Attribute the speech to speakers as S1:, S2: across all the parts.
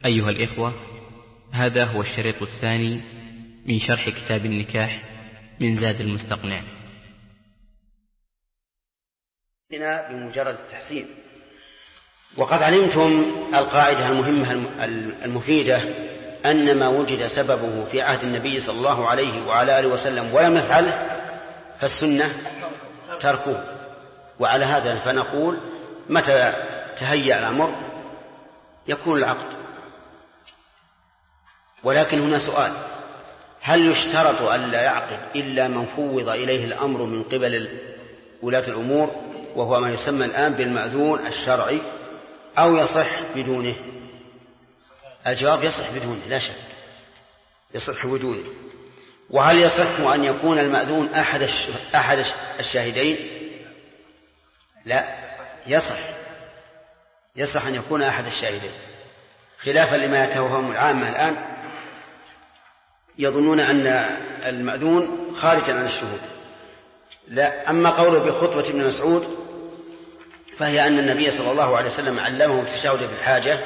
S1: أيها الإخوة، هذا هو الشريط الثاني من شرح كتاب النكاح من زاد المستقنع.
S2: بمجرد التحسين. وقد علمتم القاعدة المهمة المفيدة أن ما وجد سببه في عهد النبي صلى الله عليه وعلى آله وسلم ولم يفعله فالسنة تركه. وعلى هذا فنقول متى تهيأ الأمر يكون العقد. ولكن هنا سؤال: هل يشترط أن لا يعقد إلا من فوض إليه الأمر من قبل ولاة الأمور وهو ما يسمى الآن بالمأذون الشرعي، أو يصح بدونه؟ الجواب: يصح بدونه لا شك، يصح بدونه. وهل يصح أن يكون المأذون أحد الشاهدين؟ لا، يصح أن يكون أحد الشاهدين، خلافا لما يتوهم العامة الآن يظنون أن المأذون خارجا عن الشهود. لا. أما قوله بخطبة ابن مسعود فهي أن النبي صلى الله عليه وسلم علمه التشهد في الحاجة،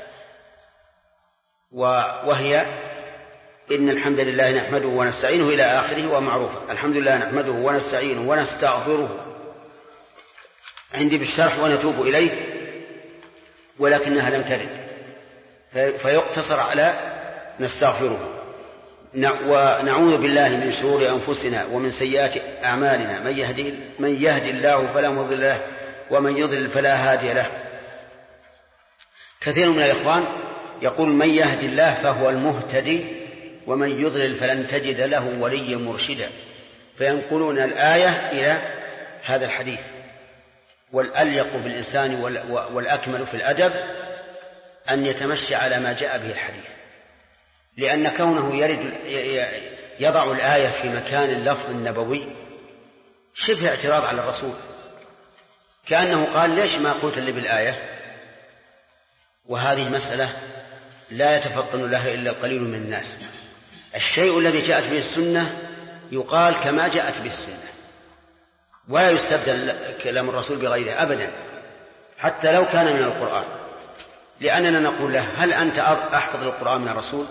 S2: وهي إن الحمد لله نحمده ونستعينه إلى آخره ومعروفة. الحمد لله نحمده ونستعينه ونستغفره عندي بالشرح ونتوب إليه، ولكنها لم ترد فيقتصر على نستغفره. ونعوذ بالله من شرور أنفسنا ومن سيئات أعمالنا، من يهدي الله فلا مضل له ومن يضلل فلا هادي له. كثير من الإخوان يقول من يهدي الله فهو المهتدي ومن يضلل فلن تجد له وليا مرشدا، فينقلون الآية إلى هذا الحديث. والأليق بالإنسان والأكمل في الأدب أن يتمشى على ما جاء به الحديث، لأن كونه يضع الآية في مكان اللفظ النبوي شبه اعتراض على الرسول، كأنه قال ليش ما قلت لي بالآية؟ وهذه مسألة لا يتفطن لها إلا القليل من الناس. الشيء الذي جاءت به السنة يقال كما جاءت به السنة، ولا يستبدل كلام الرسول بغيره أبدا، حتى لو كان من القرآن. لأننا نقول له: هل أنت أحفظ القرآن من الرسول؟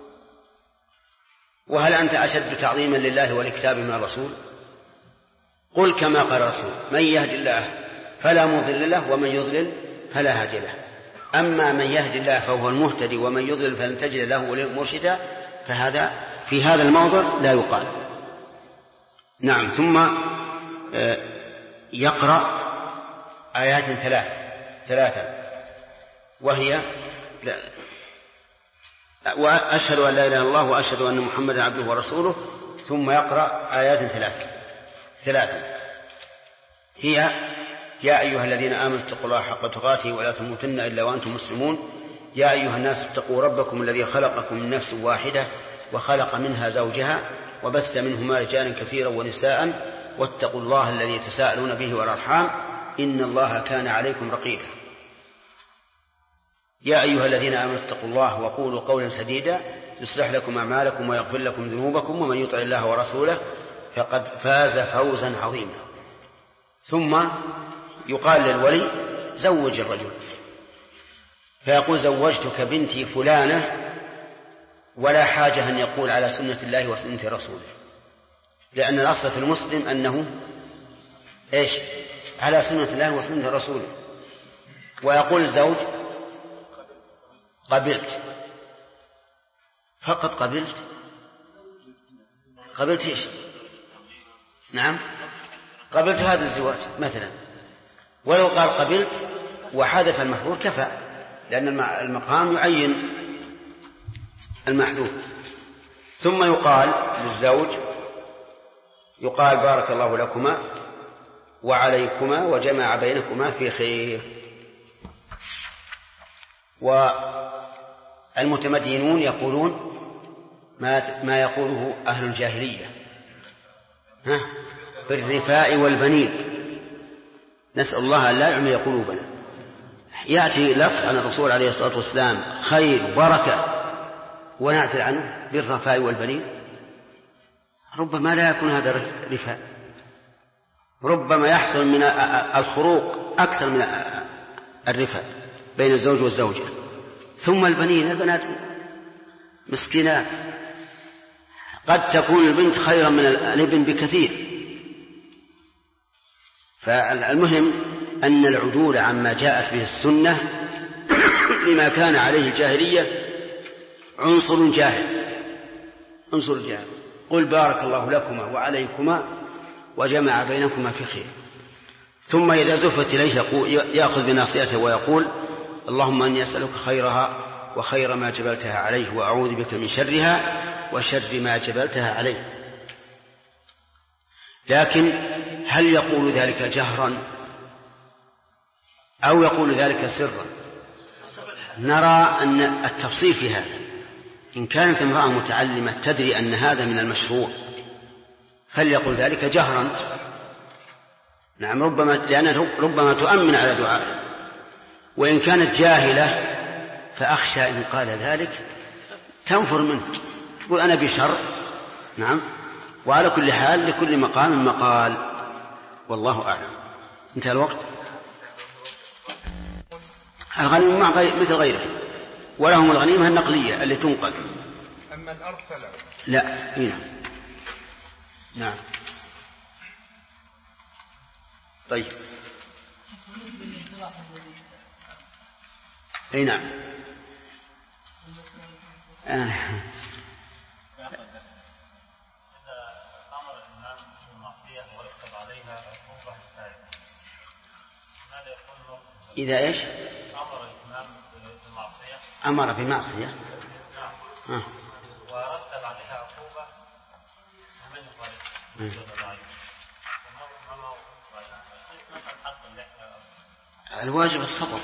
S2: وهل أنت أشد تعظيما لله ولكتابه من الرسول؟ قل كما قال الرسول: من يهدي الله فلا مضل له ومن يضلل فلا هادي له. أما من يهدي الله فهو المهتدي ومن يضلل فلن تجد له وليا مرشدا، فهذا في هذا الموضع لا يقال. نعم. ثم يقرأ آيات ثلاثة وهي وأشهد أن لا إله إلا الله وأشهد أن محمدا عبده ورسوله، ثم يقرأ آيات ثلاثة هي: يا أيها الذين آمنوا اتقوا الله حق تقاته ولا تموتن إلا وأنتم مسلمون، يا أيها الناس اتقوا ربكم الذي خلقكم من نفس واحدة وخلق منها زوجها وبث منهما رجالا كثيرا ونساء واتقوا الله الذي تساءلون به والأرحام إن الله كان عليكم رقيبا. يا أيها الذين آمنوا اتقوا الله وقولوا قولا سديدا يصلح لكم أعمالكم ويغفر لكم ذنوبكم ومن يطع الله ورسوله فقد فاز فوزا عظيما. ثم يقال للولي: زوج الرجل، فيقول: زوجتك بنتي فلانة، ولا حاجة أن يقول على سنة الله وسنة رسوله، لأن الأصل في المسلم أنه على سنة الله وسنة رسوله. ويقول الزوج: قبلت، فقط قبلت إيش؟ نعم، قبلت هذا الزواج مثلا. ولو قال قبلت وحذف المحذوف كفى، لأن المقام يعين المحذوف. ثم يقال للزوج: يقال بارك الله لكما وعليكما وجمع بينكما في خير. والمتمدينون يقولون ما يقوله أهل الجاهلية بالرفاء والبنين، نسأل الله أن لا يعمي قلوبنا. يأتي لك عن الرسول عليه الصلاة والسلام خير وبركة ونعتل عنه بالرفاء والبنين، ربما لا يكون هذا رفاء، ربما يحصل من الخروق أكثر من الرفاء بين الزوج والزوجة. ثم البنات مسكينات، قد تكون البنت خيرا من الابن بكثير. فالمهم أن العدول عما جاءت به السنة لما كان عليه الجاهلية عنصر جاهل. قل بارك الله لكما وعليكما وجمع بينكما في خير. ثم إذا زفت إليه يأخذ بناصيته ويقول اللهم أني أسألك خيرها وخير ما جبلتها عليه وأعوذ بك من شرها وشر ما جبلتها عليه. لكن هل يقول ذلك جهرا أو يقول ذلك سرا؟ نرى أن التفصيل في هذا. إن كانت امرأة متعلمة تدري أن هذا من المشروع فليقول ذلك جهرا. نعم، لأنه ربما تؤمن على دعائه. وإن كانت جاهلة فأخشى إن قال ذلك تنفر منه، تقول أنا بشر. نعم. وعلى كل حال لكل مقام مقال، والله أعلم. انتهى الوقت. الغنيمة مع مثل غيره، ولهم الغنيمة النقلية اللي تنقل.
S3: أما الأرض فلا.
S2: لا. نعم. طيب. أي نعم. إذا إيش؟ أمر بمعصية
S3: ورتب عليها عقوبة ومن يخالف.
S2: الواجب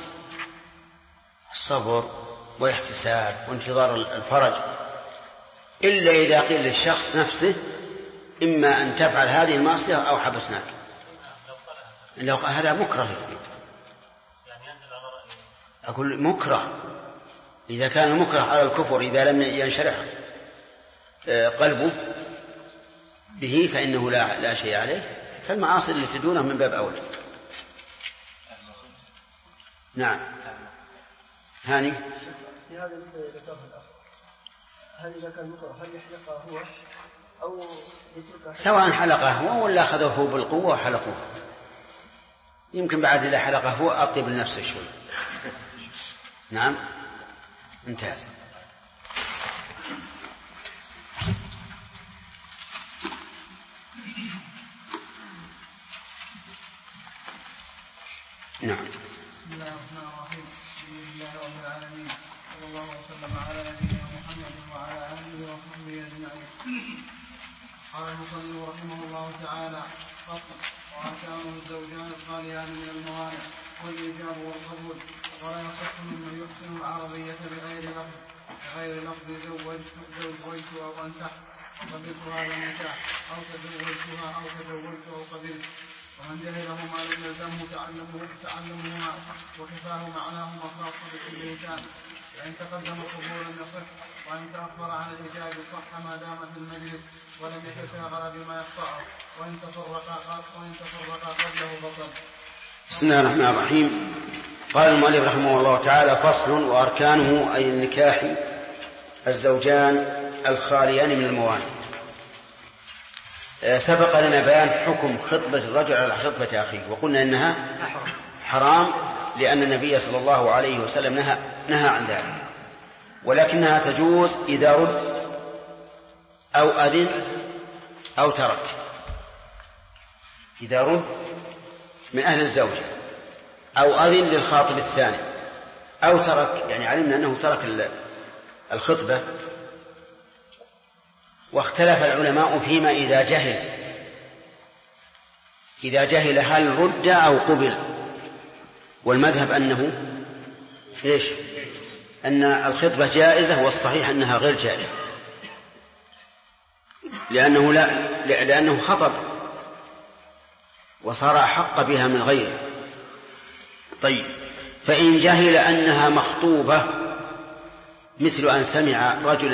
S2: الصبر والاحتساب وانتظار الفرج، إلا إذا قيل للشخص نفسه إما أن تفعل هذه المعصية أو حبسناك. لو هذا مكره، أقول مكره. إذا كان مكره على الكفر إذا لم ينشرح قلبه به فإنه لا شيء عليه، فالمعاصي اللي تدونه من باب أولى. نعم. هاني
S4: في هذا المثل ذكره الأخ، هل إذا كان مكره هل يحلقه هو أو يتركه؟
S2: سواء حلقه هو ولا أخذه بالقوة وحلقوه، يمكن بعد إذا حلقه هو أطيب لنفسه شوي. نعم. انتهى. نعم.
S4: بسم الله الرحمن الرحيم. الحمد لله رب العالمين، صلى الله وسلم على نبينا محمد وعلى آله وصحبه أجمعين. قال المصنف رحمه الله تعالى: فصل. وأركانه الزوجان الخاليان من الموانع والإيجاب والقبول، ولا يصح ممن يحسن العربية بغير لفظ زوجت أو أنكحت قبلت هذا النكاح أو تزوجتها أو تزوجت أو قبلت. ومن جهله ما لم يلزمه تعلمه وكفاه معناه خاص بكل إنسان، فإن تقدم قبولا يصح، وإن تأخر عن الإجابة صح ما دام في المجلس ولم يتشاغل بما يقطعه، وإن تفرقا قبله بطل.
S2: بسم الله الرحمن الرحيم. قال المؤلف رحمه الله تعالى: فصل. وأركانه أي النكاح الزوجان الخاليان من الموانع. سبق لنا بيان حكم خطبة الرجل على خطبة أخيه، وقلنا إنها حرام لأن النبي صلى الله عليه وسلم نهى عن ذلك، ولكنها تجوز إذا رد أو أذن أو ترك. إذا رد من أهل الزوجة أو أذن للخاطب الثاني أو ترك، يعني علمنا أنه ترك الخطبة. واختلف العلماء فيما إذا جهل هل رد أو قبل، والمذهب أنه إيش؟ أن الخطبة جائزة، والصحيح أنها غير جائزة، لأنه خطب وصار أحق بها من غيره. طيب، فإن جهل أنها مخطوبة مثل أن سمع رجلا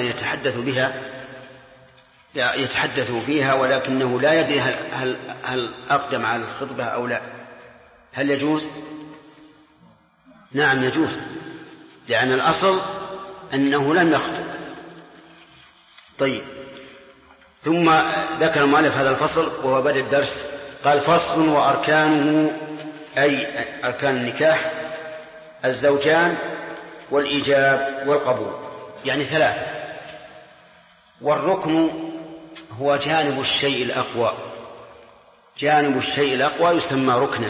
S2: يتحدث فيها ولكنه لا يدري هل أقدم على الخطبة أو لا، هل يجوز؟ نعم يجوز، لأن الأصل أنه لم يخطب. طيب، ثم ذكر المؤلف هذا الفصل وهو بدء الدرس، قال فصل وأركانه، أي أركان النكاح: الزوجان والإيجاب والقبول، يعني 3. والركن هو جانب الشيء الأقوى، جانب الشيء الأقوى يسمى ركنا،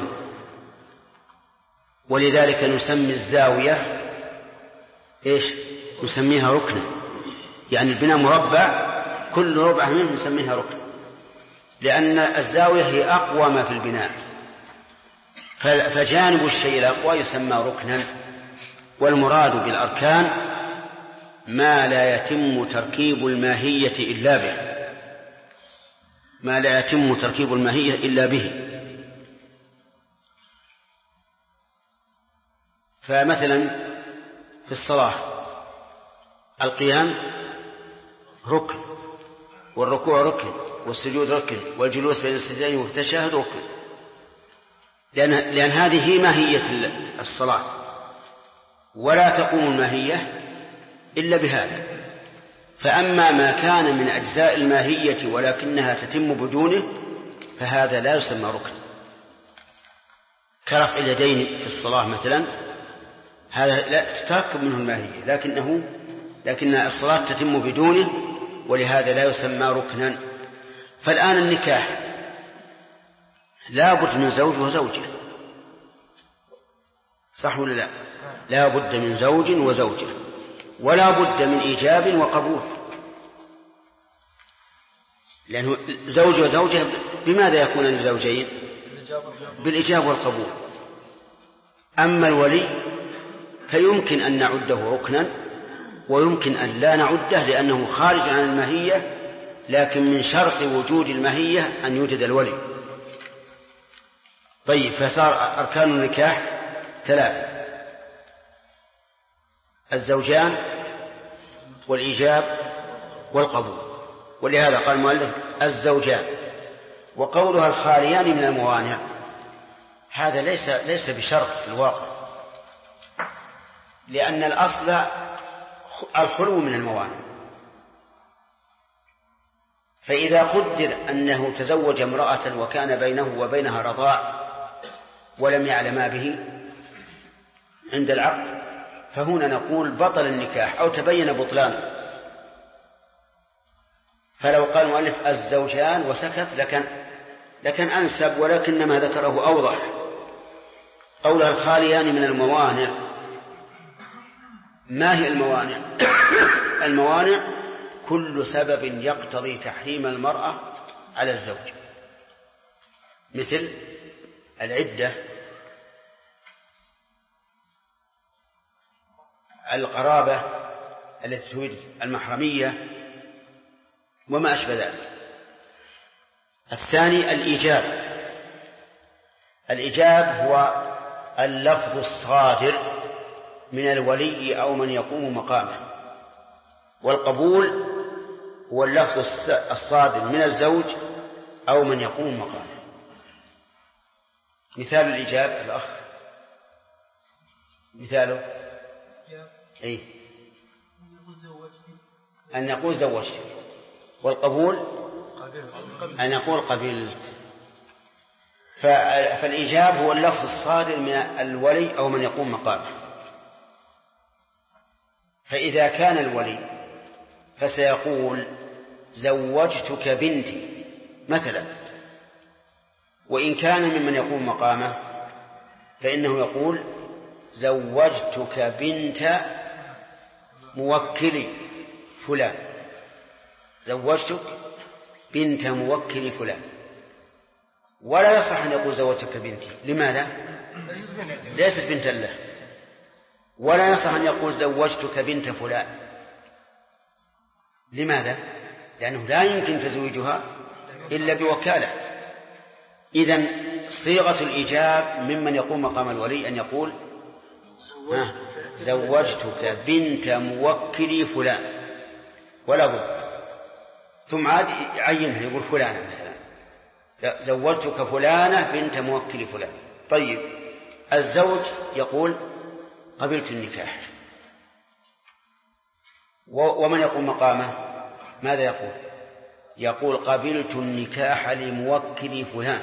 S2: ولذلك نسمي الزاوية إيش؟ نسميها ركنا، يعني البناء مربع كل ربع منه نسميها ركن، لأن الزاوية هي أقوى ما في البناء، فجانب الشيء الأقوى يسمى ركنا. والمراد بالأركان ما لا يتم تركيب الماهية إلا به، ما لا يتم تركيب الماهية إلا به. فمثلا في الصلاة القيام ركن، والركوع ركن، والسجود ركن، والجلوس بين السجدين والتشهد ركن، لأن هذه هي ماهية الصلاة، ولا تقوم الماهية إلا بهذا. فأما ما كان من أجزاء الماهية ولكنها تتم بدونه فهذا لا يسمى ركن، كرفع اليدين في الصلاة مثلا، هذا لا تتركب منه الماهية لكن الصلاة تتم بدونه، ولهذا لا يسمى ركنا. فالآن النكاح لا بد من زوج وزوجة، صح ولا لا؟ لا بد من زوج وزوجة، ولا بد من إيجاب وقبول، لأنه زوج وزوجة بماذا يكون الزوجين؟ بالإيجاب والقبول. أما الولي فيمكن أن نعده ركنا ويمكن أن لا نعده لأنه خارج عن الماهية، لكن من شرط وجود الماهية أن يوجد الولي. طيب، فصار أركان النكاح 3: الزوجان والإيجاب والقبول، ولهذا قال المؤلف الزوجان. وقولها الخاليان من الموانع هذا ليس بشرط في الواقع، لأن الأصل الخلو من الموانع. فإذا قدر أنه تزوج امرأة وكان بينه وبينها رضاع ولم يعلما به عند العقد، فهنا نقول بطل النكاح أو تبين بطلانه. فلو قال المؤلف الزوجان وسكت لكن أنسب، ولكن ما ذكره أوضح. قولها الخاليان من الموانع، ما هي الموانع؟ الموانع كل سبب يقتضي تحريم المرأة على الزوج، مثل العدة، القرابة التي تريد المحرمية، وما أشبه ذلك. الثاني الإيجاب هو اللفظ الصادر من الولي أو من يقوم مقامه، والقبول هو اللفظ الصادر من الزوج أو من يقوم مقامه. مثال الإيجاب الأخ، مثاله أي أن يقول زوجت، والقبول أن يقول قبلت. فالإيجاب هو اللفظ الصادر من الولي أو من يقوم مقامه. فإذا كان الولي فسيقول زوجتك بنتي مثلا، وإن كان ممن يقوم مقامه فإنه يقول زوجتك بنت موكل فلان، زوجتك بنت موكل فلان. ولا يصح أن يقول زوجتك بنتي، لماذا؟ ليست بنت له. ولا يصح أن يقول زوجتك بنت فلان، لماذا؟ لأنه لا يمكن تزويجها إلا بوكالة. إذن صيغة الإيجاب ممن يقوم مقام الولي أن يقول زوجتك بنت موكل فلان، ولا بد. ثم عاد يعينها، يقول فلانة مثلا، زوجتك فلانة بنت موكل فلان. طيب، الزوج يقول قبلت النكاح، ومن يقول مقامه ماذا يقول؟ يقول قبلت النكاح لموكل فلان،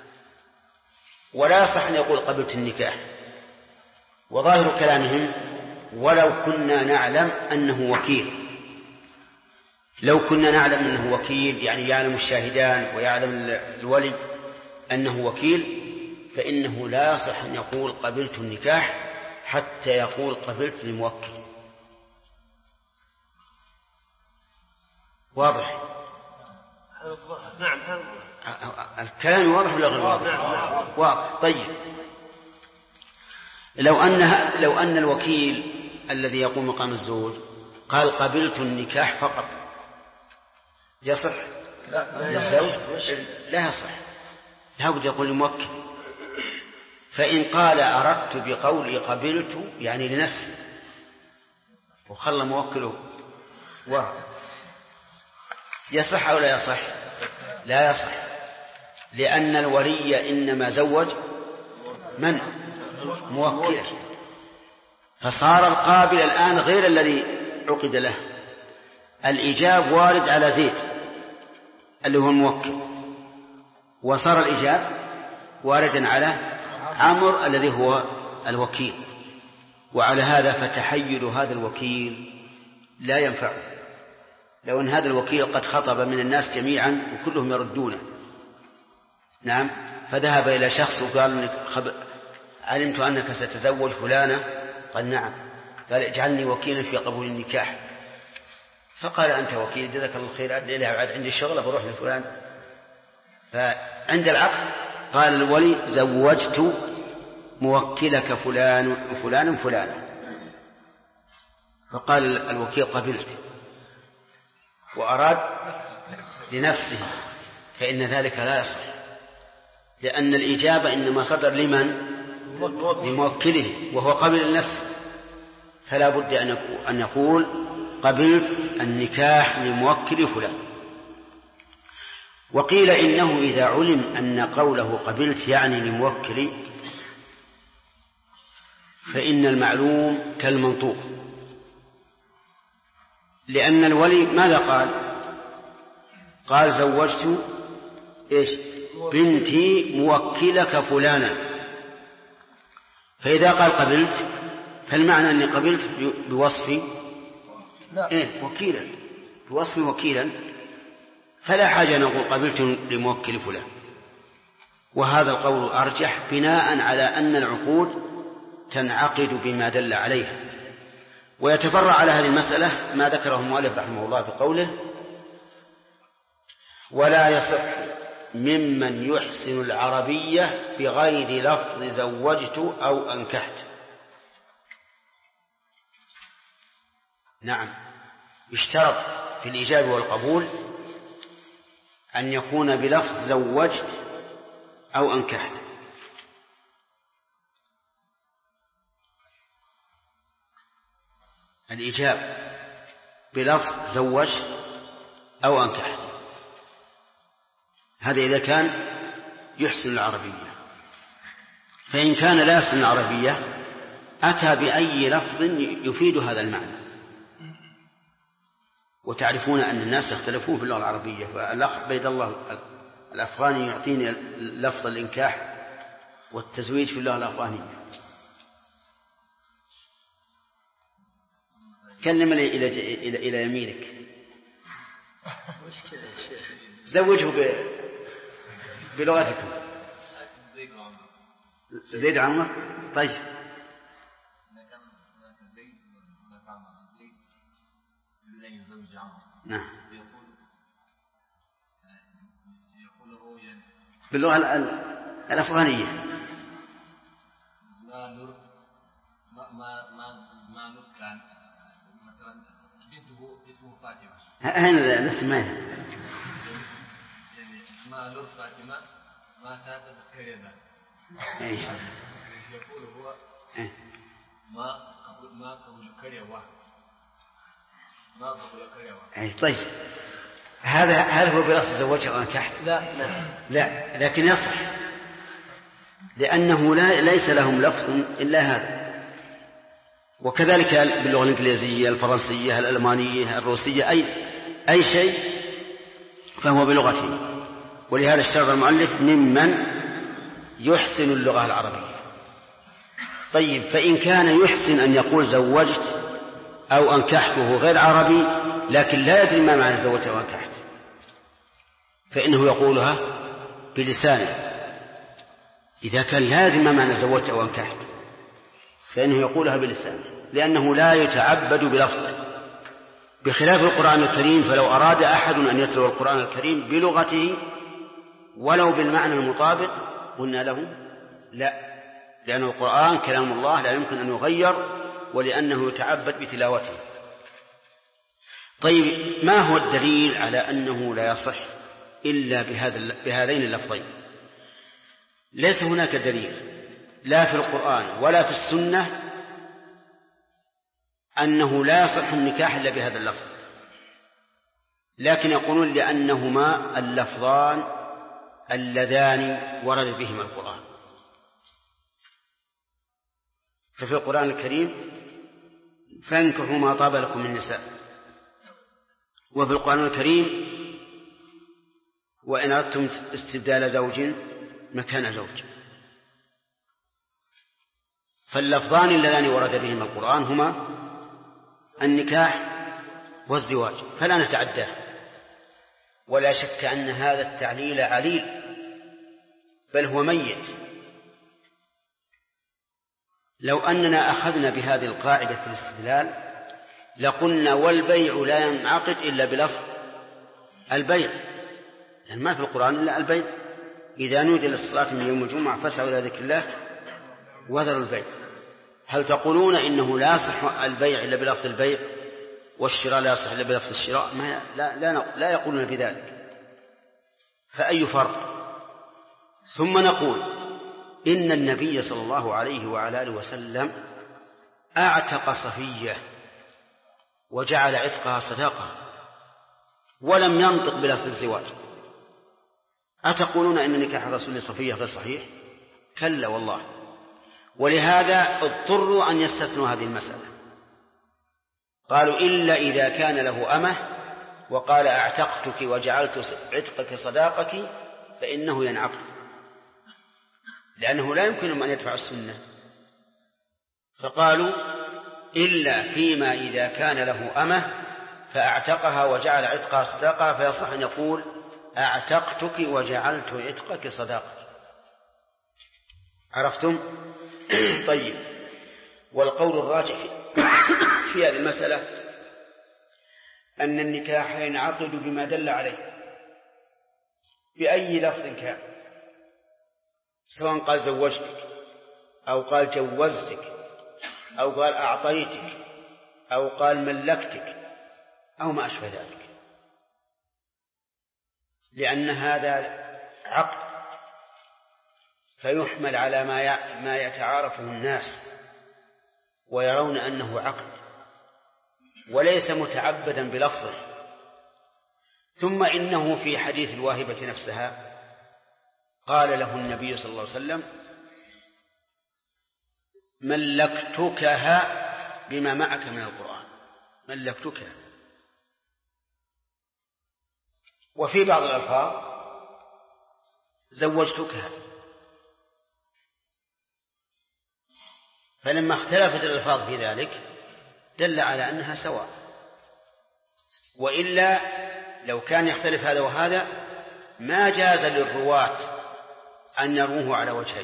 S2: ولا يصح أن يقول قبلت النكاح. وظاهر كلامهم ولو كنا نعلم أنه وكيل، لو كنا نعلم أنه وكيل يعني يعلم الشاهدان ويعلم الولي أنه وكيل، فإنه لا يصح أن يقول قبلت النكاح حتى يقول قبلت الموكل. واضح؟
S5: نعم.
S2: الكلام واضح ولا غير واضح؟ واضح. طيب، لو أن الوكيل الذي يقوم مقام الزوج قال قبلت النكاح فقط، يصح؟ لا يصح، لابد يقول الموكل. فإن قال أردت بقولي قبلت يعني لنفسي وخلى موكله يصح أو لا يصح؟ لا يصح، لأن الولي إنما زوج من؟ موكله، فصار القابل الآن غير الذي عقد له. الإجاب وارد على زيد اللي هو الموكل، وصار الإجاب واردا على عمرو الذي هو الوكيل. وعلى هذا فتحيل هذا الوكيل لا ينفعه، لو أن هذا الوكيل قد خطب من الناس جميعا وكلهم يردونه. نعم، فذهب إلى شخص وقال علمت أنك ستزوج فلانة، قال نعم، قال اجعلني وكيلا في قبول النكاح. فقال أنت وكيل جزاك الله خير، عندي الشغل بروح لفلان. فعند العقد قال الولي زوجت موكلك فلان فلانا، فقال الوكيل قبلت وأراد لنفسه، فإن ذلك لا يصح، لأن الإجابة إنما صدر لمن؟ لموكله، وهو قبل لنفسه، فلا بد أن يقول قبلت النكاح لموكل فلان. وقيل إنه إذا علم أن قوله قبلت يعني لموكل فإن المعلوم كالمنطوق، لأن الولي ماذا قال زوجت بنتي موكلك فلانا، فإذا قال قبلت فالمعنى أني قبلت بوصفي وكيلا، بوصفي وكيلا، فلا حاجة نقول قبلت لموكل فلان. وهذا القول أرجح بناء على أن العقود تنعقد بما دل عليها. ويتفرع على هذه المسألة ما ذكره المؤلف رحمه الله بقوله ولا يصح ممن يحسن العربية بغير لفظ زوجت أو أنكحت. نعم، يشترط في الإجابة والقبول أن يكون بلفظ زوجت أو أنكحت. الإجابة بلفظ زوجت أو أنكحت، هذا إذا كان يحسن العربية. فإن كان لا يحسن العربية أتى بأي لفظ يفيد هذا المعنى. وتعرفون أن الناس يختلفون في اللغة العربية، فالأخ بيد الله الأفغاني يعطيني لفظ الإنكاح والتزويج في اللغة الأفغانية. كلم لي إلى يمينك، زوجه بلغتكم. زيد عمر. طيب، نعم، باللغة الأفغانية.
S3: ما نور كان مثلا بنته اسمه فاطمة،
S2: هنا نسميه
S3: يعني اسمها نور فاطمة ما تذكر ذا، يقول هو ما قبل كريوة ما قبل كريوة.
S2: طيب، هذا هو بلفظ زوجها وأنكحت؟ لا، لكن يصح، لأنه ليس لهم لفظ إلا هذا. وكذلك باللغة الإنجليزية، الفرنسية، الألمانية، الروسية، أي شيء فهو بلغته. ولهذا اشترط المؤلف ممن يحسن اللغة العربية. طيب، فإن كان يحسن أن يقول زوجت أو أنكحته غير عربي لكن لا يدري ما معنى زوجت أو أنكحت، فإنه يقولها بلسانه. إذا كان لازم ما معنى زوجت أو أنكحت فإنه يقولها بلسانه، لأنه لا يتعبد بلفظه، بخلاف القرآن الكريم. فلو أراد أحد أن يتلو القرآن الكريم بلغته ولو بالمعنى المطابق قلنا له لا، لأن القرآن كلام الله لا يمكن أن يغير، ولأنه يتعبد بتلاوته. طيب، ما هو الدليل على أنه لا يصح إلا بهذين اللفظين؟ ليس هناك دليل لا في القرآن ولا في السنة أنه لا يصح النكاح إلا بهذا اللفظ، لكن يقولون لأنهما اللفظان اللذان ورد بهما القرآن. ففي القرآن الكريم فانكحوا ما طاب لكم من النساء، وفي القرآن الكريم وإن أردتم استبدال زوج مكان زوج. فاللفظان اللذان ورد بهما القرآن هما النكاح والزواج، فلا نتعداه. ولا شك أن هذا التعليل عليل، بل هو ميت. لو أننا أخذنا بهذه القاعدة في الاستدلال لقلنا والبيع لا ينعقد إلا بلفظ البيع، يعني ما في القرآن إلا البيع. إذا نودي للصلاة من يوم الجمعة فاسعوا إلى ذكر الله وذروا البيع. هل تقولون إنه لا يصح البيع إلا بلفظ البيع والشراء لا يصح إلا بلفظ الشراء؟ لا يقولون بذلك، فأي فرق؟ ثم نقول إن النبي صلى الله عليه وعلى آله وسلم أعتق صفية وجعل عتقها صداقة ولم ينطق بلفظ الزواج. أتقولون إن نكاح رسول صفية غير صحيح؟ كلا والله. ولهذا اضطروا أن يستثنوا هذه المسألة، قالوا إلا إذا كان له أمه وقال أعتقتك وجعلت عتقك صداقك فإنه ينعقد، لأنه لا يمكن أن يدفع السنة. فقالوا إلا فيما إذا كان له أمه فأعتقها وجعل عتقها صداقة، فيصح أن يقول أعتقتك وجعلت عتقك صداقة. عرفتم؟ طيب، والقول الراجح في هذه المسألة أن النكاح ينعقد بما دل عليه بأي لفظ كان، سواء قال زوجتك أو قال جوزتك أو قال أعطيتك أو قال ملكتك أو ما أشبه ذلك، لأن هذا عقد فيحمل على ما يتعارفه الناس ويرون أنه عقد وليس متعبدا بلفظه. ثم إنه في حديث الواهبة نفسها قال له النبي صلى الله عليه وسلم ملكتكها بما معك من القرآن، ملكتكها. وفي بعض الألفاظ زوجتكها. فلما اختلفت الألفاظ في ذلك دل على أنها سواء، وإلا لو كان يختلف هذا وهذا ما جاز للرواة أن يروه على وجهين،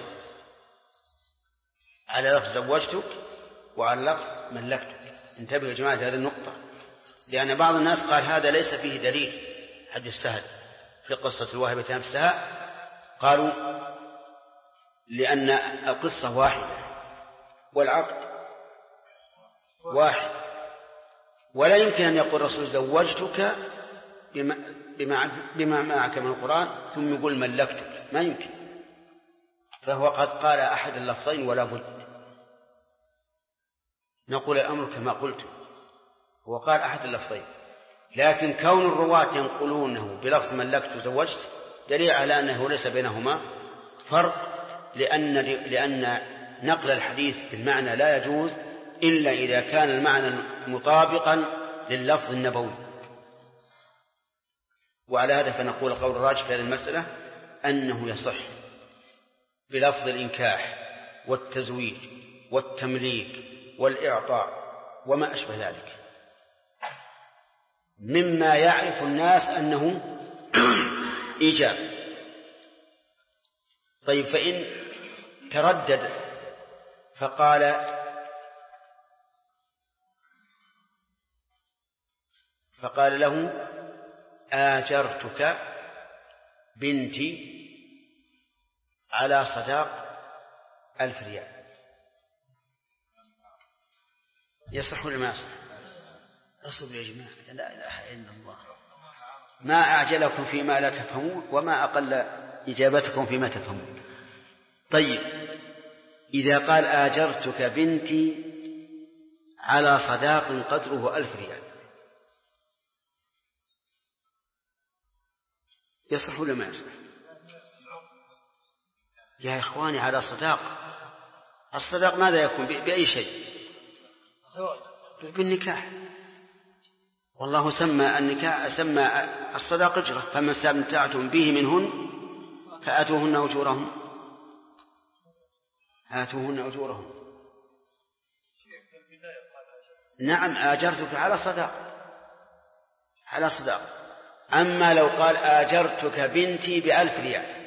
S2: على لفظ زوجتك وعلى لفظ ملكتك. انتبهوا يا جماعة هذه النقطة، لأن بعض الناس قال هذا ليس فيه دليل. حديث سهل في قصة الواهبة نفسها قالوا لأن القصة واحدة والعقد واحد، ولا يمكن أن يقول الرسول زوجتك بما معك من القرآن ثم يقول ملكتك، ما يمكن. فهو قد قال أحد اللفظين ولا بد. نقول الأمر كما قلت، هو قال أحد اللفظين، لكن كون الرواة ينقلونه بلفظ ملكت زوجت دليل على أنه ليس بينهما فرق، لأن نقل الحديث بالمعنى لا يجوز إلا إذا كان المعنى مطابقا لللفظ النبوي. وعلى هذا فنقول قول الراجح في هذه المسألة أنه يصح بلفظ الإنكاح والتزويج والتمليك والإعطاء وما أشبه ذلك مما يعرف الناس أنه إيجاب. طيب فإن تردد فقال له آجرتك بنتي على صداق 1000 ريال، يصح ولا ما يصح؟ أصل يا جماعة لا إله إلا الله، ما أعجلكم فيما لا تفهمون وما أقل إجابتكم فيما تفهمون. طيب إذا قال آجرتك بنتي على صداق قدره 1000 ريال يصح ولا ما يصح؟ يا إخواني على صداق، الصداق ماذا يكون بأي شيء؟ بالنكاح، والله سمى النكاح سمى الصداق أجرة، فما استمتعتم به منهن فآتوهن أجورهن. نعم آجرتك على صداق. أما لو قال آجرتك بنتي ب1000 ريال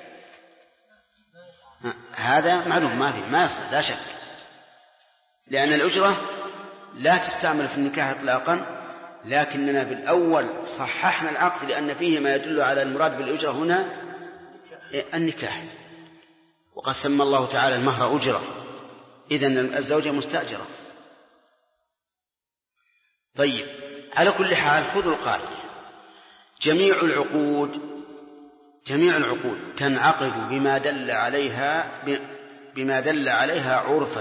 S2: هذا معلوم ما يصح لا شك، لأن الأجرة لا تستعمل في النكاح إطلاقا، لكننا بالأول صححنا العقد لأن فيه ما يدل على المراد بالأجرة هنا النكاح، وقد سمى الله تعالى المهر أجرة، إذن الزوجة مستأجرة. طيب على كل حال خذوا القاعدة، جميع العقود تنعقد بما دل عليها عرفا،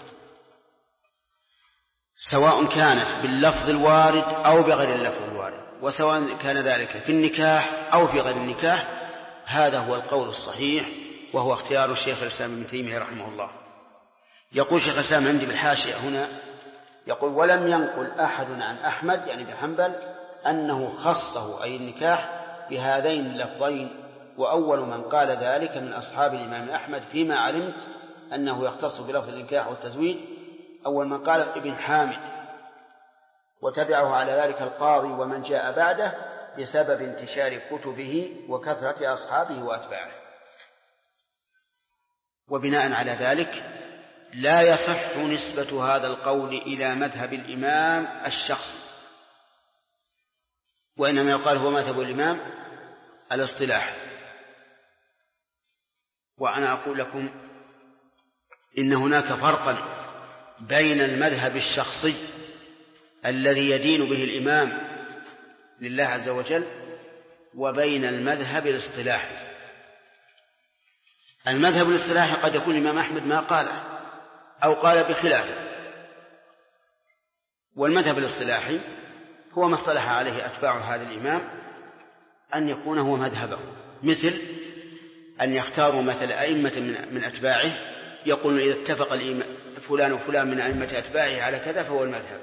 S2: سواء كانت باللفظ الوارد أو بغير اللفظ الوارد، وسواء كان ذلك في النكاح أو في غير النكاح. هذا هو القول الصحيح وهو اختيار الشيخ الإسلام ابن تيمية رحمه الله. يقول شيخ الإسلام عندي بالحاشية هنا، يقول ولم ينقل أحد عن أحمد يعني بن حنبل أنه خصه أي النكاح بهذين اللفظين، وأول من قال ذلك من أصحاب الإمام أحمد فيما علمت أنه يختص بلفظ النكاح والتزويج، أول من قال ابن حامد، وتبعه على ذلك القاضي ومن جاء بعده بسبب انتشار كتبه وكثرة أصحابه وأتباعه. وبناء على ذلك لا يصح نسبة هذا القول إلى مذهب الإمام الشخصي، وإنما يقال هو مذهب الإمام الاصطلاح. وأنا أقول لكم إن هناك فرقا بين المذهب الشخصي الذي يدين به الإمام لله عز وجل وبين المذهب الاصطلاحي. المذهب الاصطلاحي قد يكون الإمام أحمد ما قاله أو قال بخلافه، والمذهب الاصطلاحي هو ما اصطلح عليه أتباع هذا الإمام أن يكون هو مذهبه، مثل أن يختاروا مثل أئمة من أتباعه، يقولون إذا اتفق فلان وفلان من أئمة أتباعه على كذا فهو المذهب،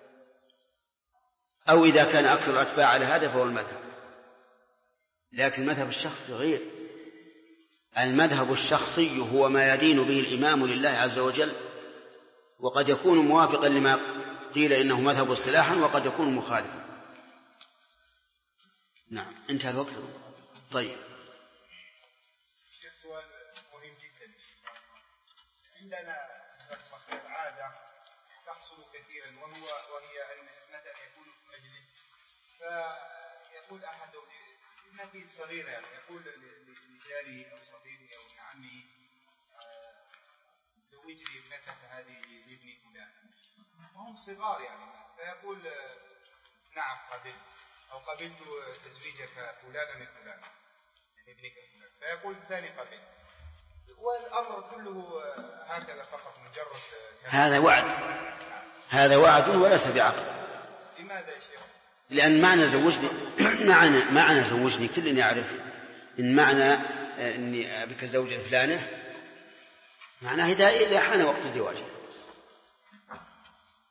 S2: أو إذا كان أكثر الأتباع على هذا فهو المذهب. لكن المذهب الشخصي غير، المذهب الشخصي هو ما يدين به الإمام لله عز وجل، وقد يكون موافقا لما قيل إنه مذهب اصطلاحا وقد يكون مخالفا. نعم انتهى الوقت. طيب
S6: سؤال مهم جدا. عندنا عادة تحصل كثيرا وهي أن مثلا يكون في مجلس فيقول أحد ابنتي صغيرة يقول لجاره أو صديقه أو ابن عمه زوجني ابنتك هذه لابني فلان، وهم صغار يعني، فيقول نعم قبلت أو قبلت تزويجك فلانا من فلان يعني ابنك فلان، فيقول الثاني قبلت، والأمر كله هكذا فقط مجرد
S2: هذا وعد وليس بعقد.
S6: لماذا يا شيخ؟
S2: لأن معنى زوجني معنى زوجني كل يعرف إن معنى إني أبيك زوجة فلانة معناه هداية إذا حان وقت الزواج.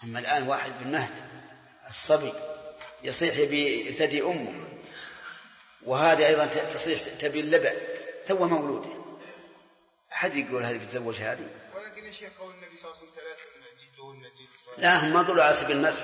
S2: أما الآن واحد بالمهد الصبي يصيح بثدي أمه، وهذا أيضا تصيح تبي اللبن تو مولوده، أحد يقول هذه بتزوج هذه؟
S6: ولكن يا شيخ قول النبي صلى الله عليه وسلم 3 نجدهن.
S2: لا، هم ما ضلوا على سبيل المسح.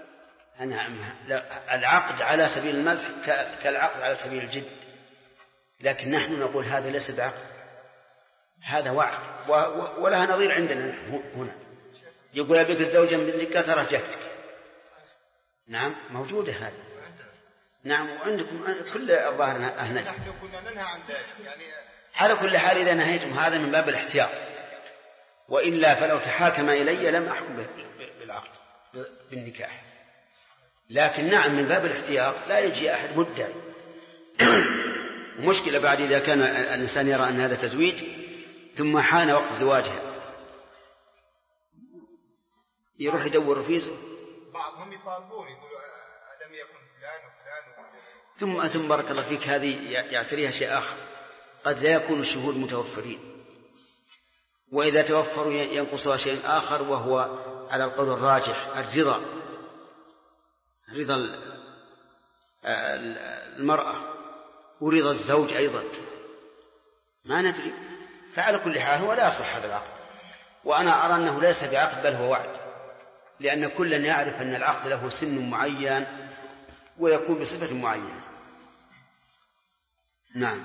S2: العقد على سبيل المسح كالعقد على سبيل الجد، لكن نحن نقول هذا ليس بعقد، هذا وعد، ولها نظير عندنا هنا. يقول أبيك الزوجة من ذلك ترجعتك. نعم موجودة هذه. نعم وعندكم كل الظاهر أهنج.
S6: نحن كنا ننهى عن ذلك يعني.
S2: على كل حال إذا نهيتم هذا من باب الاحتياط، وإلا فلو تحاكم إلي لم أحكم بالعقد بالنكاح. لكن نعم من باب الاحتياط لا يجي أحد مدعي. مشكلة بعد إذا كان الإنسان يرى أن هذا تزويج ثم حان وقت زواجها يروح يدور رفيزه.
S6: بعضهم يطالبون يقولوا ألم يكن فلان وفلان
S2: ثم بارك الله فيك هذه يعتريها شيء آخر، قد لا يكون الشهود متوفرين، وإذا توفروا ينقصها شيء آخر، وهو على القول الراجح رضا المرأة ورضا الزوج أيضا، ما ندري. فعلى كل حال هو لا يصح هذا العقد، وأنا أرى أنه ليس بعقد بل هو وعد، لأن كلا يعرف أن العقد له سن معين ويكون بصفة معينة. نعم.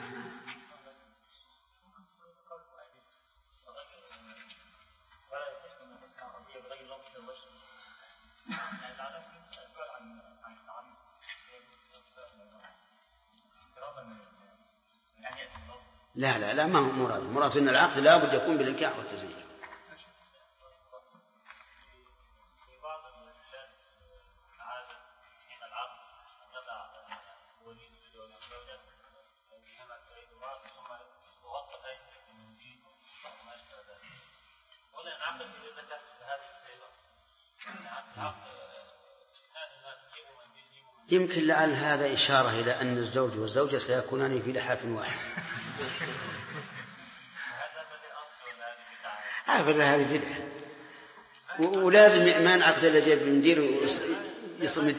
S2: لا ما هو مراد أن العقد لا بد يكون بالإنكاح والتزويج. يمكن لعل هذا إشارة إلى أن الزوج والزوجة سيكونان في لحاف واحد. هذه بدعة، ولازم ما نعقد إلا جيب المدير ويصمد.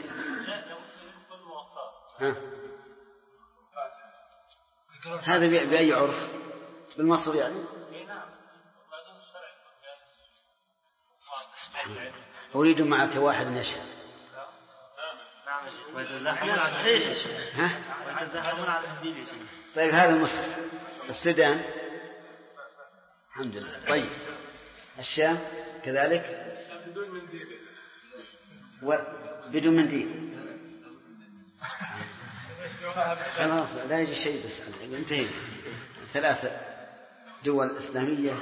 S2: هذا بأي عرف؟ بالمصر يعني؟ أريد معك واحد نشأ. طيب هذا مصر، السودان الحمد لله. طيب الشام كذلك بدون منديل. خلاص لا يجي شيء، بس انتهينا. 3 دول إسلامية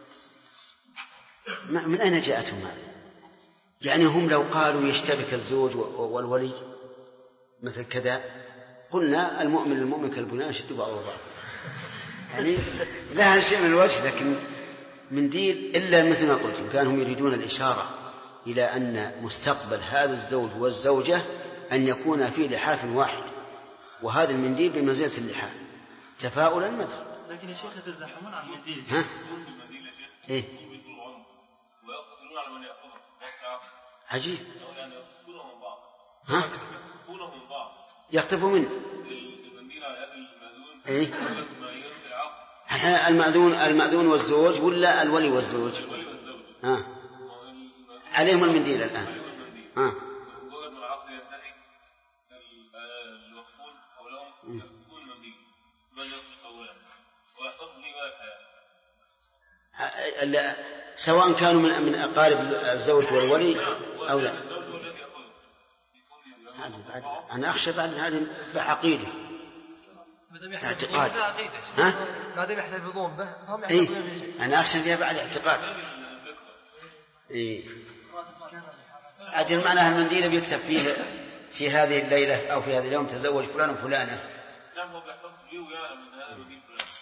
S2: من أين جاءتهم هذا؟ يعني هم لو قالوا يشتبك الزوج والولي مثل كذا قلنا المؤمن كالبنيان يشد بعضه بعضا، يعني لها شيء من الوجه، لكن من دين إلا مثل ما قلت كانوا يريدون الإشارة إلى أن مستقبل هذا الزوج والزوجة أن يكون في لحاف واحد، وهذا المنديل بمنزلة اللحاف تفاؤلا مثل.
S7: لكن يا شيخ يتزاحمون عن المنديل.
S2: إيه عجيب. يخطفوا منه. إيه؟ المأذون والزوج ولا الولي والزوج؟ عليهم المنديل الآن. سواء كانوا من أقارب الزوج والولي أو لا. أنا أخشى بعد هذه بعقيدة اعتقاد.
S4: ما دام يحتفظون به هم
S2: يحتفظون به. أنا أخشى فيها بعد اعتقاد. أجل معناها المنديل بيكتب فيه في هذه الليلة أو في هذا اليوم تزوج فلان وفلانة.
S7: نعم هو بيحتفظ به ويعلم من هذا المنديل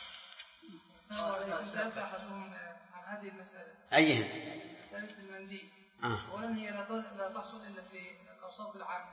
S7: فلان.
S4: سألت أحدهم عن هذه المسألة.
S2: أيهم؟
S4: مسألة المنديل. أولا هي لا تحصل إلا في الأوساط العامة.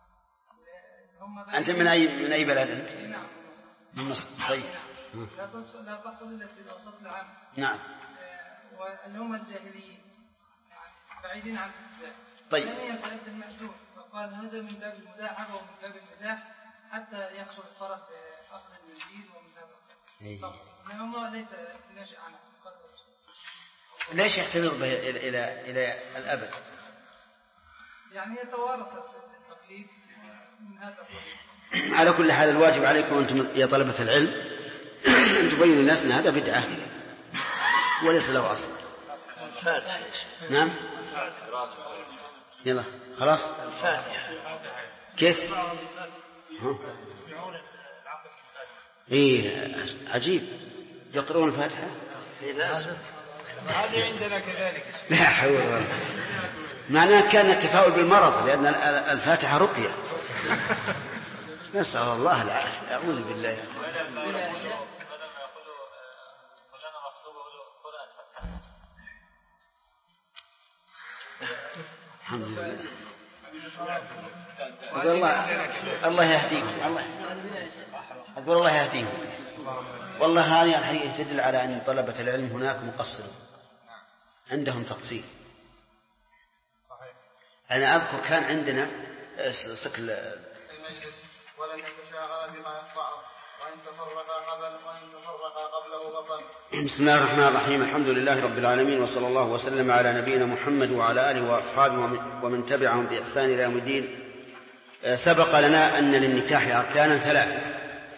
S2: أنت من أي بلد أنت؟
S4: نعم
S2: من مصر. طيب.
S4: لا تحصل إلا في الأوساط العامة.
S2: نعم.
S4: واللي هم الجاهليين يعني بعيدين عن الإسلام.
S2: طيب.
S4: ثانيا فائدة المأذون، وقال هذا من باب المداعبة ومن باب المزاح حتى يحصل الفرق بأخذ المزيد ومن هذا. إنما ليس ناشئ عنه.
S2: ليش يحتفظ به إلى الأبد؟
S4: يعني يتوارث التقليد من هذا القبيل.
S2: على كل حال الواجب عليكم أنتم يا طلبة العلم أن تبينوا الناس أن هذا بدعة وليس له أصل. نعم يلا خلاص. كيف؟ إيه عجيب يقرؤون الفاتحة.
S6: هذه عندنا كذلك.
S2: لا حول ولا قوة. معناه كان التفاؤل بالمرض لأن الفاتحة رقية. نسأل الله العافية. أعوذ بالله. الحمد لله. الله يهديهم. أقول الله يهديهم. والله هذه الحقيقة تدل على أن طلبة العلم هناك مقصرون عندهم تقصير. أنا أذكر كان عندنا سكل
S4: المجلس ولن يتشاغل بما يقطعه وإن تفرقا قبله بطل.
S2: بسم الله الرحمن الرحيم. الحمد لله رب العالمين وصلى الله وسلم على نبينا محمد وعلى آله وأصحابه ومن تبعهم بإحسان إلى يوم الدين. سبق لنا أن للنكاح أركانا ثلاث،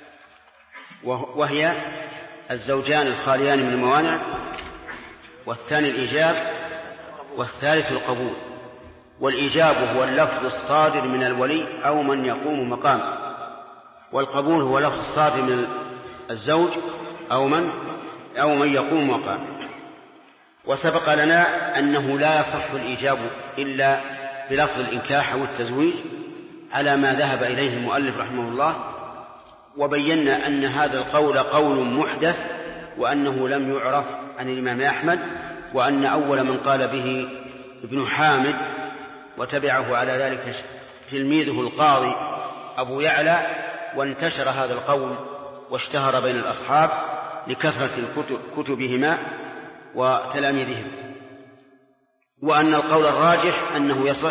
S2: وهي الزوجان الخاليان من الموانع، والثاني الإيجاب، والثالث القبول. والإيجاب هو اللفظ الصادر من الولي أو من يقوم مقامه، والقبول هو لفظ الصادر من الزوج أو من يقوم مقامه. وسبق لنا أنه لا يصح الإيجاب إلا بلفظ الإنكاح أو التزويج على ما ذهب إليه المؤلف رحمه الله، وبينا أن هذا القول قول محدث وأنه لم يعرف عن الإمام أحمد، وأن أول من قال به ابن حامد وتبعه على ذلك تلميذه القاضي أبو يعلى، وانتشر هذا القول واشتهر بين الأصحاب لكثرة كتبهما وتلاميذهم. وأن القول الراجح أنه يصح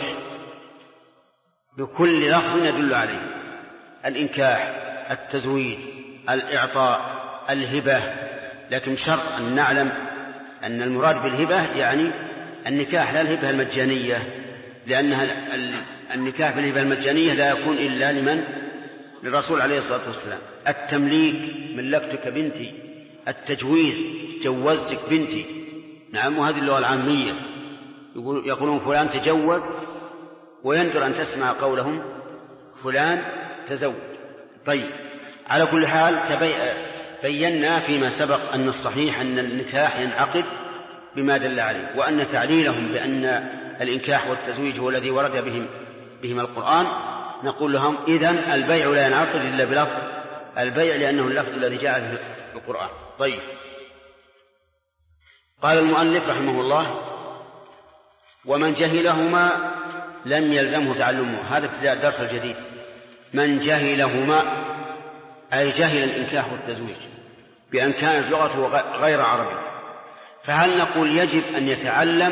S2: بكل لفظ يدل عليه: الإنكاح، التزويج، الإعطاء، الهبة. لكن شرط أن نعلم أن المراد بالهبة يعني النكاح لا الهبة المجانية، لأنها النكاح بالهبة المجانية لا يكون إلا للرسول عليه الصلاة والسلام. التمليك: ملكتك بنتي. التجويز: جوزتك بنتي. نعم، وهذه اللغة العامية، يقولون فلان تجوز، ويندر أن تسمع قولهم فلان تزوج. طيب، على كل حال بينا فيما سبق أن الصحيح أن النكاح ينعقد بما دل عليه، وأن تعليلهم بأن الإنكاح والتزويج هو الذي ورد بهم القرآن نقول لهم إذن البيع لا ينعقد إلا بلفظ البيع، لأنه اللفظ الذي جاء في القرآن. طيب، قال المؤلف رحمه الله: ومن جهلهما لم يلزمه تعلمه. هذا ابتداء الدرس الجديد. من جهلهما أي جهل الإنكاح والتزويج بأن كانت لغته غير عربية، فهل نقول يجب أن يتعلم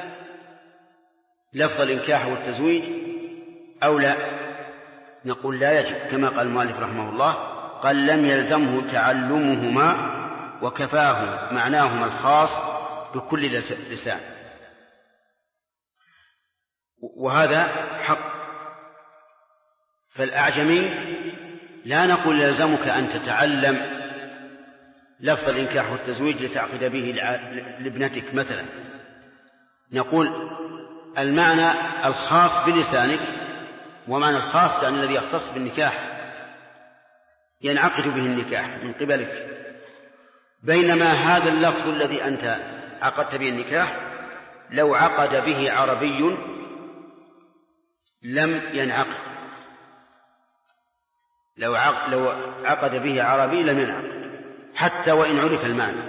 S2: لفظ الإنكاح والتزويج أو لا؟ نقول لا يجب، كما قال المؤلف رحمه الله: قال لم يلزمه تعلمهما وكفاه معناهما الخاص بكل لسان. وهذا حق. فالأعجمي لا نقول يلزمك أن تتعلم لفظ الإنكاح والتزويج لتعقد به لابنتك مثلا. نقول المعنى الخاص بلسانك، ومعنى الخاص لأن الذي يختص بالنكاح ينعقد به النكاح من قبلك، بينما هذا اللفظ الذي أنت عقدت به النكاح لو عقد به عربي لم ينعقد. لو عقد به عربي لم ينعقد حتى وإن عرف المعنى.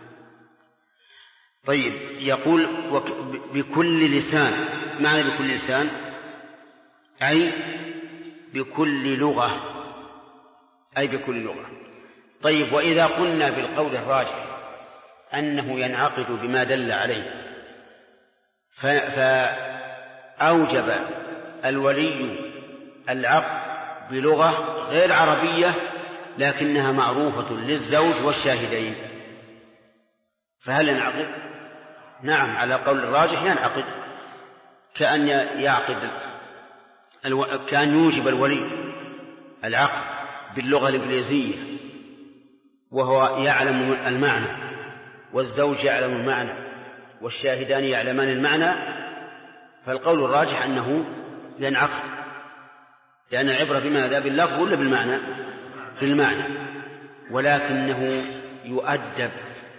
S2: طيب، يقول بكل لسان. معنى بكل لسان أي بكل لغة، أي بكل لغة. طيب، وإذا قلنا بالقول الراجح أنه ينعقد بما دل عليه، أوجب الولي العقد بلغة غير عربية لكنها معروفة للزوج والشاهدين، فهل ينعقد؟ نعم، على قول الراجح ينعقد، كأن يوجب الولي العقد باللغة الإنجليزية وهو يعلم المعنى والزوج يعلم المعنى والشاهدان يعلمان المعنى، فالقول الراجح أنه ينعقد، لأن العبرة بماذا؟ باللفظ ولا بالمعنى؟ بالمعنى، ولكنه يؤدب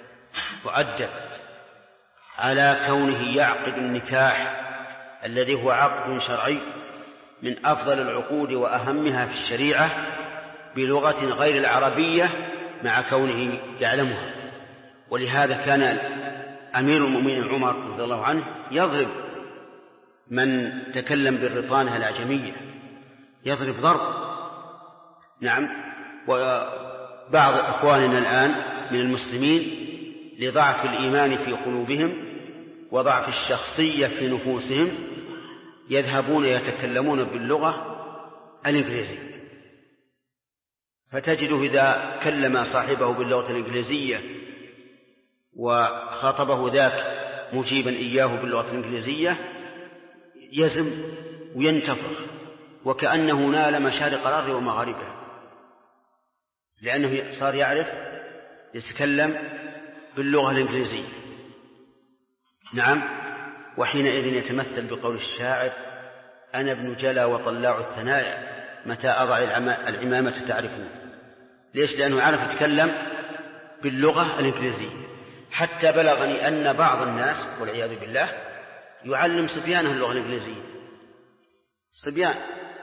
S2: على كونه يعقد النكاح الذي هو عقد شرعي من أفضل العقود وأهمها في الشريعة بلغة غير العربية مع كونه يعلمها. ولهذا كان أمير المؤمنين عمر رضي الله عنه يضرب من تكلم بالرطانة الأعجمية، يضرب ضرب. نعم، وبعض إخواننا الآن من المسلمين لضعف الإيمان في قلوبهم وضعف الشخصية في نفوسهم يذهبون يتكلمون باللغة الإنجليزية، فتجده إذا كلم صاحبه باللغة الإنجليزية وخاطبه ذاك مجيبا إياه باللغة الإنجليزية يزم وينتفخ وكأنه نال مشارق الأرض ومغاربها، لأنه صار يعرف يتكلم باللغة الإنجليزية. نعم، وحينئذ يتمثل بقول الشاعر: أنا ابن جلا وطلاع الثنايا متى أضع العمامة تعرفون. ليش؟ لأنه عرف يتكلم باللغة الإنجليزية، حتى بلغني أن بعض الناس والعياذ بالله يعلم صبيانه اللغة الإنجليزية، صبيان،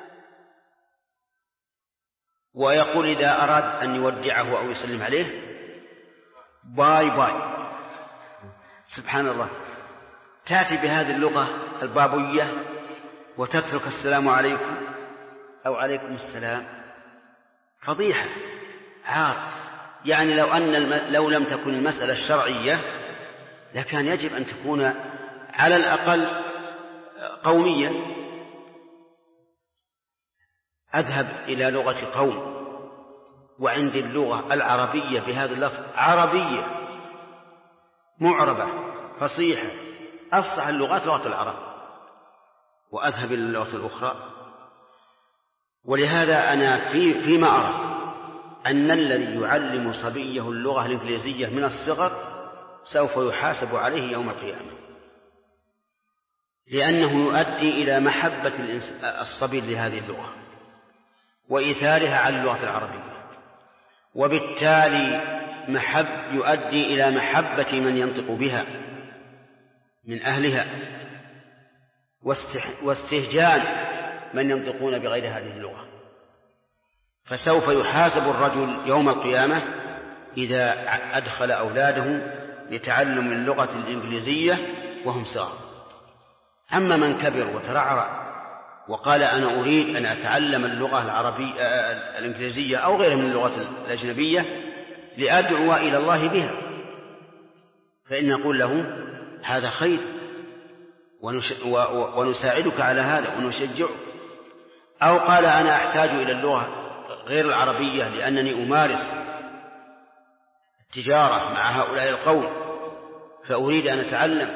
S2: ويقول إذا أراد أن يودعه أو يسلم عليه: باي باي. سبحان الله، تأتي بهذه اللغة البابوية وتترك السلام عليكم أو عليكم السلام، فضيحة، عار. يعني لو لم تكن المسألة الشرعية لكان يجب أن تكون على الأقل قومية. أذهب إلى لغة قوم وعندي اللغة العربية بهذا اللفظ عربية معربة فصيحة أفصح اللغات لغة العرب، وأذهب إلى اللغة الأخرى. ولهذا أنا فيما أرى أن الذي يعلم صبيه اللغة الإنجليزية من الصغر سوف يحاسب عليه يوم القيامة، لأنه يؤدي إلى محبة الصبي لهذه اللغة وإيثارها على اللغة العربية، وبالتالي يؤدي إلى محبة من ينطق بها من أهلها واستهجان من ينطقون بغير هذه اللغة. فسوف يحاسب الرجل يوم القيامة إذا أدخل أولاده لتعلم اللغة الإنجليزية وهم صغار. أما من كبر وترعرع وقال أنا أريد أن أتعلم اللغة الإنجليزية أو غيرها من اللغات الأجنبية لأدعو إلى الله بها، فإن نقول له هذا خير ونساعدك على هذا ونشجعك. أو قال أنا أحتاج إلى اللغة غير العربية لأنني أمارس التجارة مع هؤلاء القوم فأريد أن أتعلم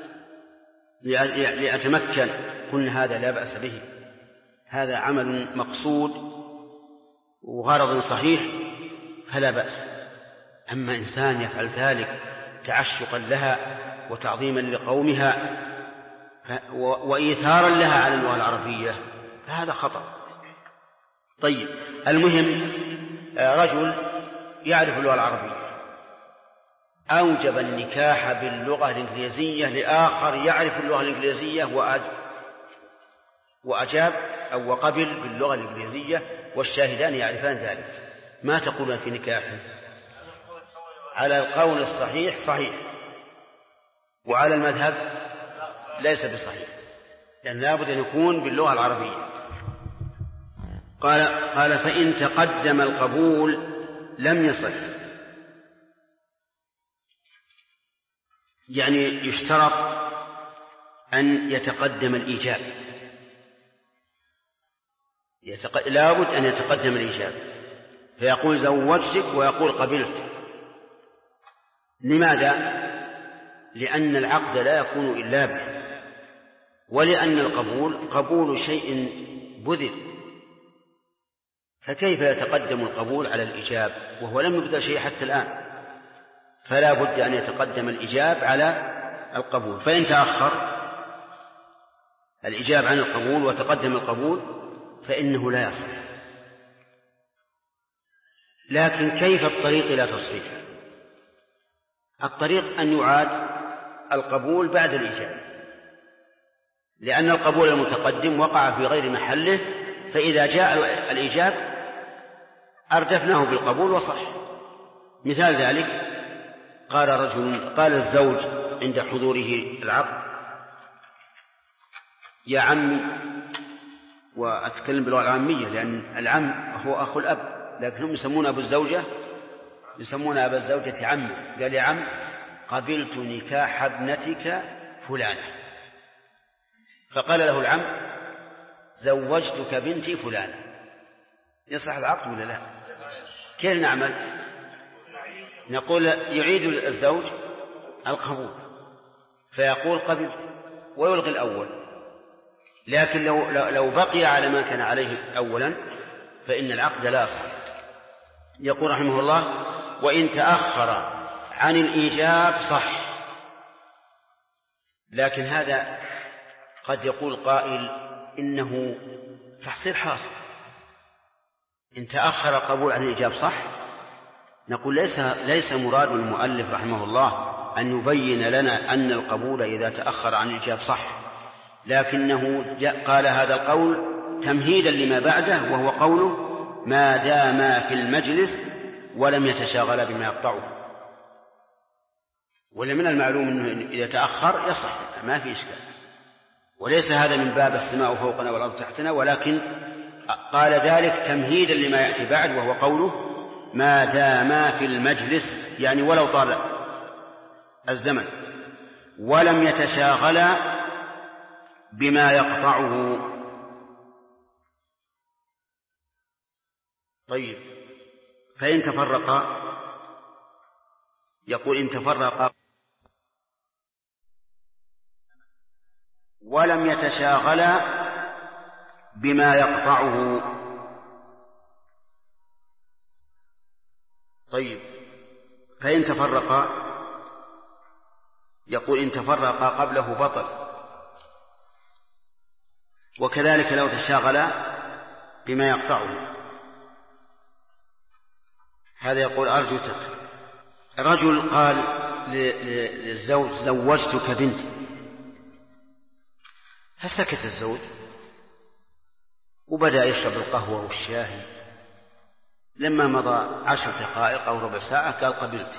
S2: لأتمكن، قلنا هذا لا بأس به، هذا عمل مقصود وغرض صحيح فلا بأس. أما إنسان يفعل ذلك تعشقا لها وتعظيما لقومها وإيثارا لها على اللغة العربية فهذا خطأ. طيب، المهم رجل يعرف اللغة العربية أوجب النكاح باللغة الإنجليزية لآخر يعرف اللغة الإنجليزية وأجاب أو وقبل باللغة الإنجليزية والشاهدان يعرفان ذلك، ما تقولون في نكاحه؟ على القول الصحيح صحيح، وعلى المذهب ليس بصحيح، لأن لابد أن يكون باللغة العربية. قال فإن تقدم القبول لم يصح، يعني يشترط أن يتقدم الإيجاب، لابد أن يتقدم الإيجاب، فيقول زوجتك ويقول قبلت. لماذا؟ لأن العقد لا يكون إلا به، ولأن القبول قبول شيء بذل، فكيف يتقدم القبول على الإيجاب وهو لم يبذل شيء حتى الآن؟ فلا بد أن يتقدم الإيجاب على القبول. فإن تأخر الإيجاب عن القبول وتقدم القبول فإنه لا يصح. لكن كيف الطريق إلى تصحيحه؟ الطريق أن يعاد القبول بعد الإيجاب، لأن القبول المتقدم وقع في غير محله، فإذا جاء الإيجاب أردفناه بالقبول وصح. مثال ذلك قال الزوج عند حضوره العقد: يا عمي، وأتكلم باللغة العامية لأن العم هو أخو الأب، لكنهم يسمون أبو الزوجة، يسمون أبا الزوجة عمي. قال: يا عم، قبلت نكاح ابنتك فلانة. فقال له العم: زوجتك بنتي فلانة. يصح العقد ولا لا؟ كيف نعمل؟ نقول يعيد الزوج القبول فيقول قبلت ويلغي الأول. لكن لو بقي على ما كان عليه أولا فإن العقد لا يصح. يقول رحمه الله: وإن تأخر عن الإيجاب صح. لكن هذا قد يقول قائل إنه تحصيل حاصل، إن تأخر القبول عن الإيجاب صح. نقول ليس مراد المؤلف رحمه الله أن يبين لنا أن القبول إذا تأخر عن الإيجاب صح، لكنه قال هذا القول تمهيدا لما بعده، وهو قوله: ما دام في المجلس ولم يتشاغل بما يقطعه. ولمن المعلوم أنه إذا تأخر يصح، ما في إشكال، وليس هذا من باب السماء فوقنا والأرض تحتنا، ولكن قال ذلك تمهيدا لما يأتي بعد، وهو قوله: ما دام في المجلس، يعني ولو طال الزمن، ولم يتشاغل بما يقطعه. طيب، فإن تفرقا، يقول: إن تفرقا ولم يتشاغل بما يقطعه. طيب، فإن تفرقا، يقول: إن تفرقا قبله بطل، وكذلك لو تشاغل بما يقطعه. هذا يقول: أرجوتك. الرجل قال للزوج: زوجتك بنتي، فسكت الزوج وبدأ يشرب القهوة والشاهي. لما مضى 10 دقائق أو ربع ساعة قال: قبلت.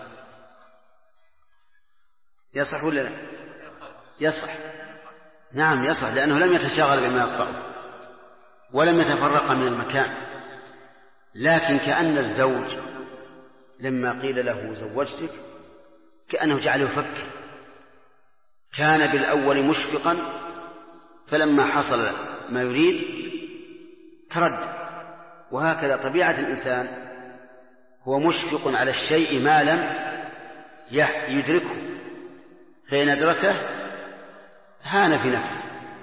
S2: يصح ولا لا؟ يصح. نعم يصح، لأنه لم يتشاغل بما يقطعه ولم يتفرق من المكان. لكن كأن الزوج لما قيل له زوجتك كأنه جعل يفكر، كان بالأول مشفقا، فلما حصل ما يريد تردد. وهكذا طبيعة الإنسان، هو مشفق على الشيء ما لم يدركه، فإن أدركه هان في نفسه.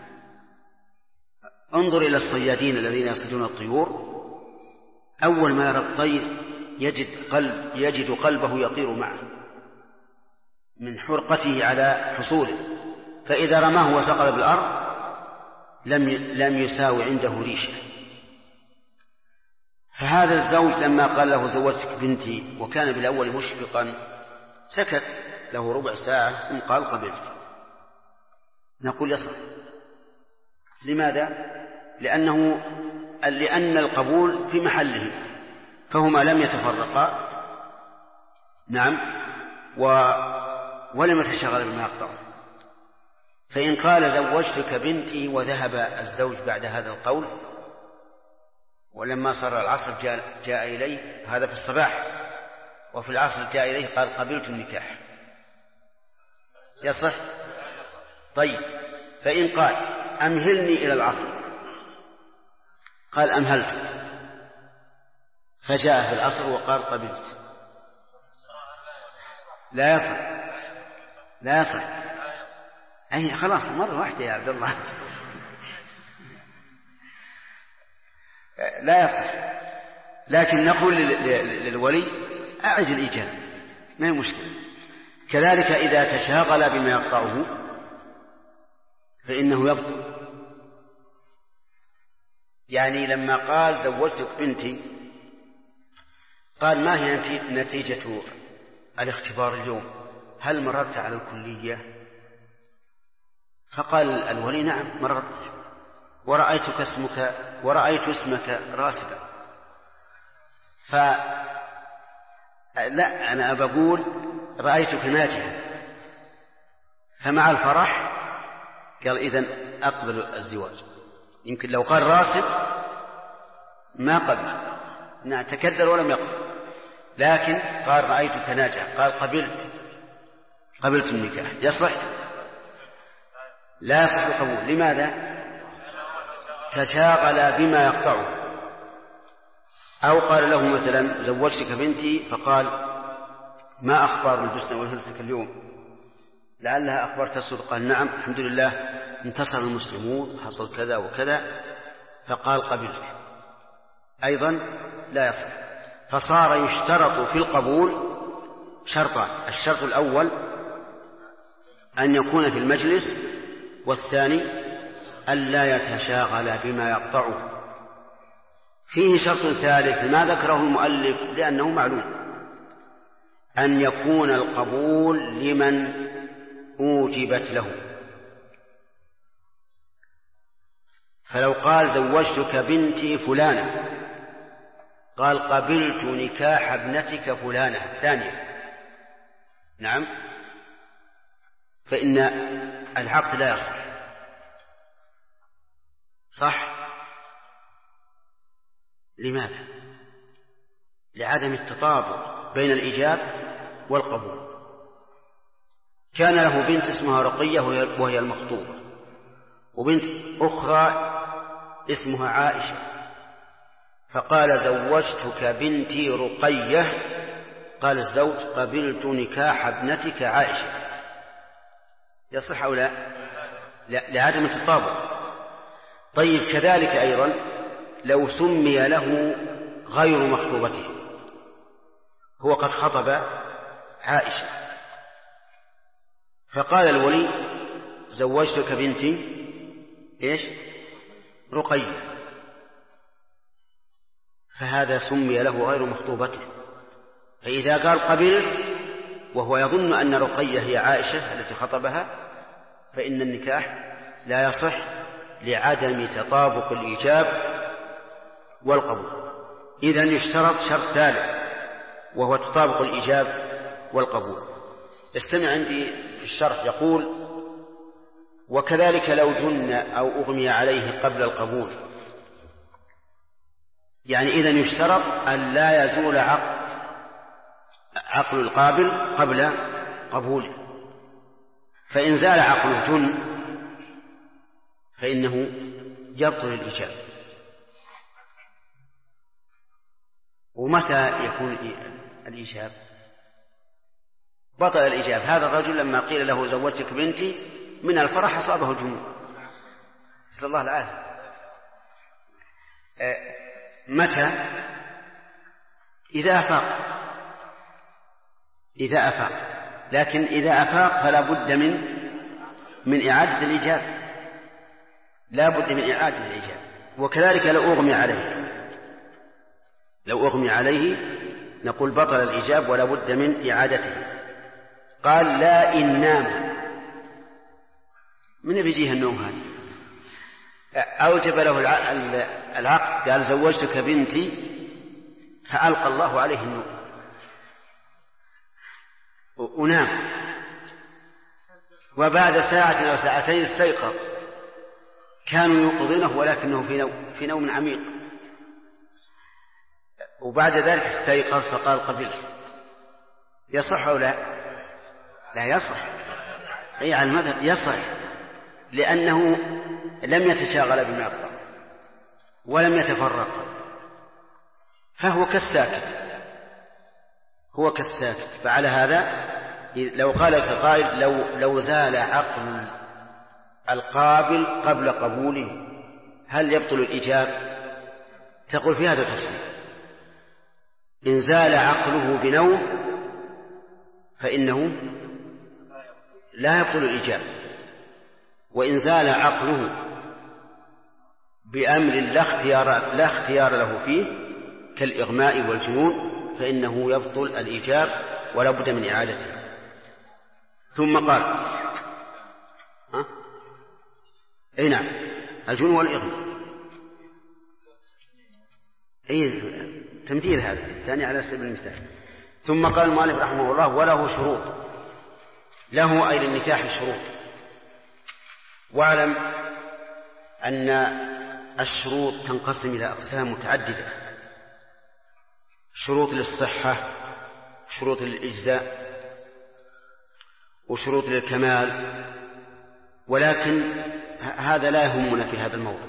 S2: انظر إلى الصيادين الذين يصيدون الطيور، أول ما يرى الطير يجد قلبه يطير معه من حرقته على حصوله، فإذا رماه وسقط بالأرض لم يساوي عنده ريشة. فهذا الزوج لما قال له: زوجتك بنتي، وكان بالأول مشفقا، سكت له ربع ساعة ثم قال: قبلت. نقول: يصح. لماذا؟ لأن القبول في محله، فهما لم يتفرقا. نعم، ولم يتشاغل بما يقطعه. فإن قال: زوجتك بنتي، وذهب الزوج بعد هذا القول، ولما صار العصر جاء إليه، هذا في الصباح، وفي العصر جاء إليه قال: قبلت النكاح، يصح؟ طيب، فإن قال أمهلني إلى العصر قال أمهلت، فجاء في العصر وقال قبلت، لا يصح، لا يصح. أي خلاص مرة واحدة يا عبد الله. لا يصح، لكن نقول للولي أعد الإجابة ما هي مشكلة. كذلك إذا تشاغل بما يقطعه فإنه يبطل. يعني لما قال زوجتك بنتي قال ما هي نتيجة الاختبار اليوم؟ هل مررت على الكلية؟ فقال الولي نعم مررت، ورأيت اسمك راسبا. لا أنا بقول رأيتك ناجحا، فمع الفرح قال إذن أقبل الزواج. يمكن لو قال راسب ما قبل، نعم تكدر ولم يقبل، لكن قال رأيتك ناجحا قال قبلت النكاح، يصح؟ لا يصح القبول. لماذا؟ تشاغل بما يقطعه. أو قال له مثلا زوجتك بنتي فقال ما أخبار البسنة والهلسك اليوم؟ لعلها أخبار تسر. قال نعم الحمد لله انتصر المسلمون حصل كذا وكذا، فقال قبلت، أيضا لا يصح. فصار يشترط في القبول شرطان: الشرط الأول أن يكون في المجلس، والثاني ألا يتشاغل بما يقطعه. فيه شرط ثالث ما ذكره المؤلف لأنه معلوم: أن يكون القبول لمن أوجبت له. فلو قال زوجتك بنتي فلانة قال قبلت نكاح ابنتك فلانة ثانية، نعم، فإن العقد لا يصح. صح؟ لماذا؟ لعدم التطابق بين الإيجاب والقبول. كان له بنت اسمها رقية وهي المخطوبة، وبنت أخرى اسمها عائشة، فقال زوجتك بنتي رقية، قال الزوج قبلت نكاح ابنتك عائشة، يصح أو لا؟ لعدم التطابق. طيب كذلك أيضا لو سمي له غير مخطوبته، هو قد خطب عائشة، فقال الولي زوجتك بنتي إيش؟ رقية، فهذا سمي له غير مخطوبته. فإذا قال قبلت وهو يظن أن رقية هي عائشة التي خطبها فإن النكاح لا يصح لعدم تطابق الإيجاب والقبول. إذن يشترط شرط ثالث وهو تطابق الإيجاب والقبول. استمع عندي في الشرح يقول: وكذلك لو جن أو أغمي عليه قبل القبول. يعني إذن يشترط أن لا يزول عقل القابل قبل قبوله، فإن زال عقله جن فإنه يبطل الإيجاب. ومتى يكون الإيجاب؟ بطل الإيجاب. هذا الرجل لما قيل له زوجتك بنتي من الفرح أصابه الجنون، نسأل الله العافية. متى؟ إذا أفاق. لكن إذا أفاق فلا بد من إعادة الإيجاب، لا بد من إعادة الإيجاب. وكذلك لو أغمي عليه نقول بطل الإيجاب ولا بد من إعادته. قال لا إن نام. من بيجيه النوم هذا؟ أوجب له العقد، قال زوجتك بنتي، فألقى الله عليه النوم ونام، وبعد ساعة أو ساعتين استيقظ، كانوا يوقظونه ولكنه في نوم عميق، وبعد ذلك استيقظ فقال قبلت. يصح أو لا؟ لا يصح. أي على المذهب يصح. لأنه لم يتشاغل بما يقطع ولم يتفرق، فهو كالساكت. فعلى هذا لو قال قائل لو زال عقل القابل قبل قبوله هل يبطل الإيجاب؟ تقول في هذا تفصيل. إن زال عقله بنوم فإنه لا يبطل الإيجاب، وإن زال عقله بأمر لا اختيار له فيه كالإغماء والجنون فإنه يبطل الإيجاب ولا بد من إعادته. ثم قال أي نعم الجنون والإغماء تمثيل هذا الثاني على سبيل المثال. ثم قال المؤلف رحمه الله وله شروط، له أي للنكاح شروط. واعلم أن الشروط تنقسم إلى أقسام متعددة، شروط للصحة، شروط للإجزاء، وشروط للكمال، ولكن هذا لا يهمنا في هذا الموضوع،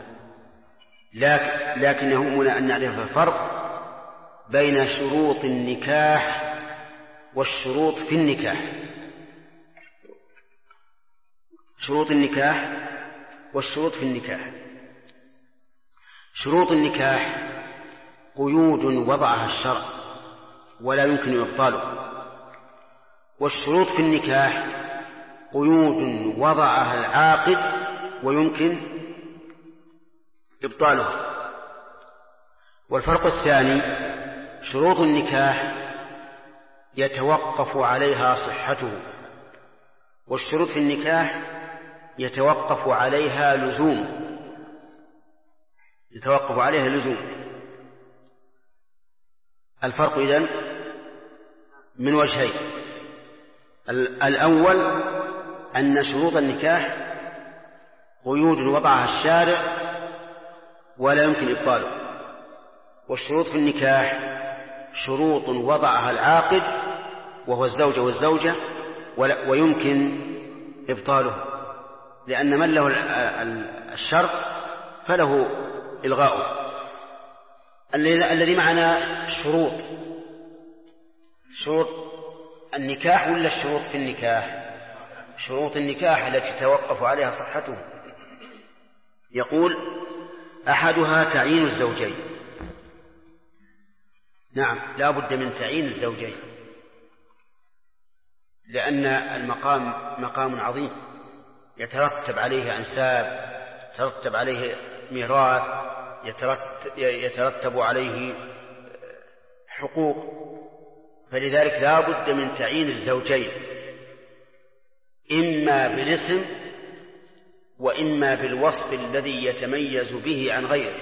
S2: لكن يهمنا أن نعرف الفرق بين شروط النكاح والشروط في النكاح. شروط النكاح والشروط في النكاح. شروط النكاح قيود وضعها الشرع ولا يمكن إبطاله، والشروط في النكاح قيود وضعها العاقد ويمكن إبطاله. والفرق الثاني شروط النكاح يتوقف عليها صحته، والشروط في النكاح يتوقف عليها لزوم. الفرق إذن من وجهين: الأول أن شروط النكاح قيود وضعها الشارع ولا يمكن إبطاله، والشروط في النكاح شروط وضعها العاقد وهو الزوج والزوجة ويمكن إبطاله، لأن من له الشرط فله إلغاؤه. الذي معنا شروط النكاح ولا الشروط في النكاح؟ شروط النكاح التي توقف عليها صحته. يقول أحدها تعيين الزوجين. نعم لا بد من تعيين الزوجين، لأن المقام مقام عظيم يترتب عليه أنساب، يترتب عليه ميراث، يترتب عليه حقوق، فلذلك لا بد من تعيين الزوجين إما بالاسم وإما بالوصف الذي يتميز به عن غيره.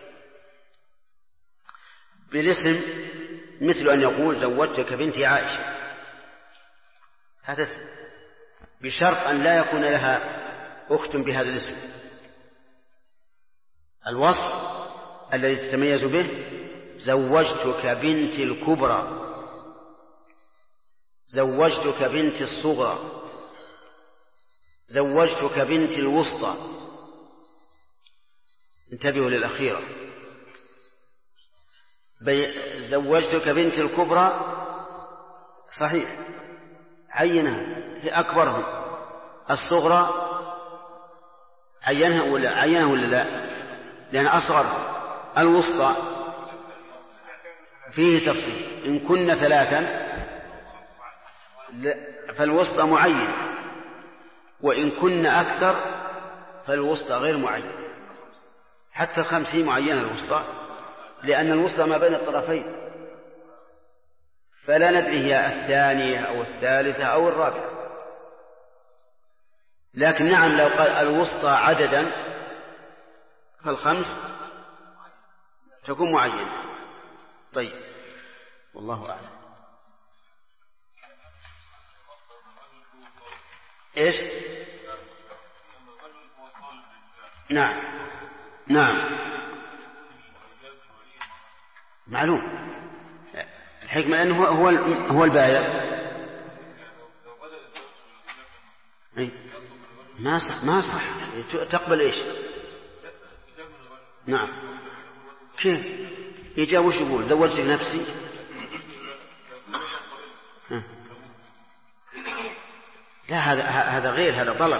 S2: بالاسم مثل أن يقول زوجتك بنتي عائشة، هذا اسم، بشرط أن لا يكون لها أخت بهذا الاسم. الوصف الذي تتميز به زوجتك بنتي الكبرى، زوجتك بنتي الصغرى، زوجتك بنتي الوسطى. انتبهوا للأخيرة. زوجتك بنتي الكبرى صحيح عينها، هي أكبرهم. الصغرى عينها ولا لا؟ لأن أصغر. الوسطى فيه تفصيل، إن كن 3 فالوسطى معين، وإن كن أكثر فالوسطى غير معين. حتى 50 معينة الوسطى، لأن الوسطى ما بين الطرفين، فلا ندري هي 2 أو 3 أو 4. لكن نعم لو قال الوسطى عددا فال5 تكون معينة. طيب والله أعلم. إيش؟ نعم معلوم. الحكمة أنه هو البايع. ما صح. تقبل إيش؟ نعم. كيف يجي وش يقول؟ زوجت نفسي. لا، هذا غير، هذا طلب.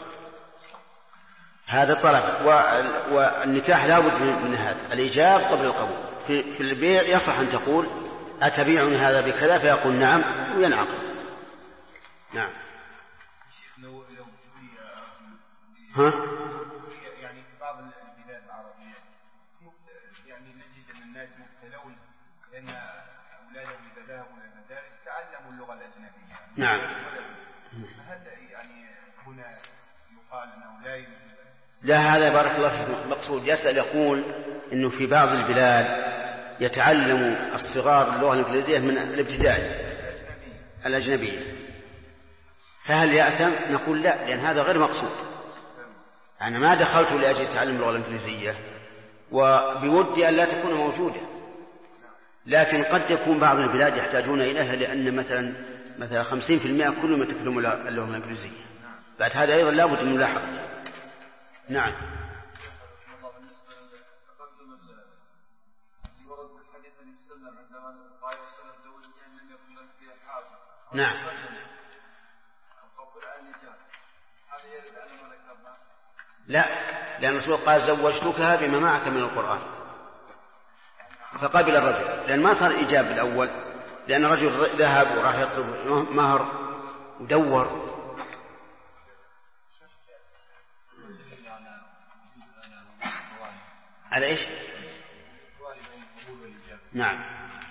S2: هذا طلب، والنكاح لا بد من هذا الإيجاب قبل القبول. في البيع يصح أن تقول أتبيعني هذا بكذا، فيقول نعم وينعقد. نعم.
S6: يعني في بعض البلاد العربية يعني نجد أن الناس مبتلون لأن أولادهم إذا ذهبوا إلى المدارس تعلموا اللغة الأجنبية.
S2: نعم.
S6: فهل يعني هنا يقال أنه
S2: لا، هذا بارك الله فيكم مقصود. يسأل يقول إنه في بعض البلاد يتعلم الصغار اللغة الإنجليزية من الابتدائي الأجنبية، فهل يأثم؟ نقول لا، لأن هذا غير مقصود. أنا ما دخلت لأجل تعلم اللغة الإنجليزية، وبودي أن لا تكون موجودة، لكن قد يكون بعض البلاد يحتاجون إليها، لأن مثلا 50% كلهم يتكلمون اللغة الإنجليزية. بعد هذا أيضا لا بد من ملاحظته. نعم. نعم. لا، لأن الرسول قال زوجتكها بما معك من القرآن، فقبل الرجل، لأن ما صار إيجاب الأول، لأن الرجل ذهب وراح يطلب مهر ودور. على إيش؟ نعم.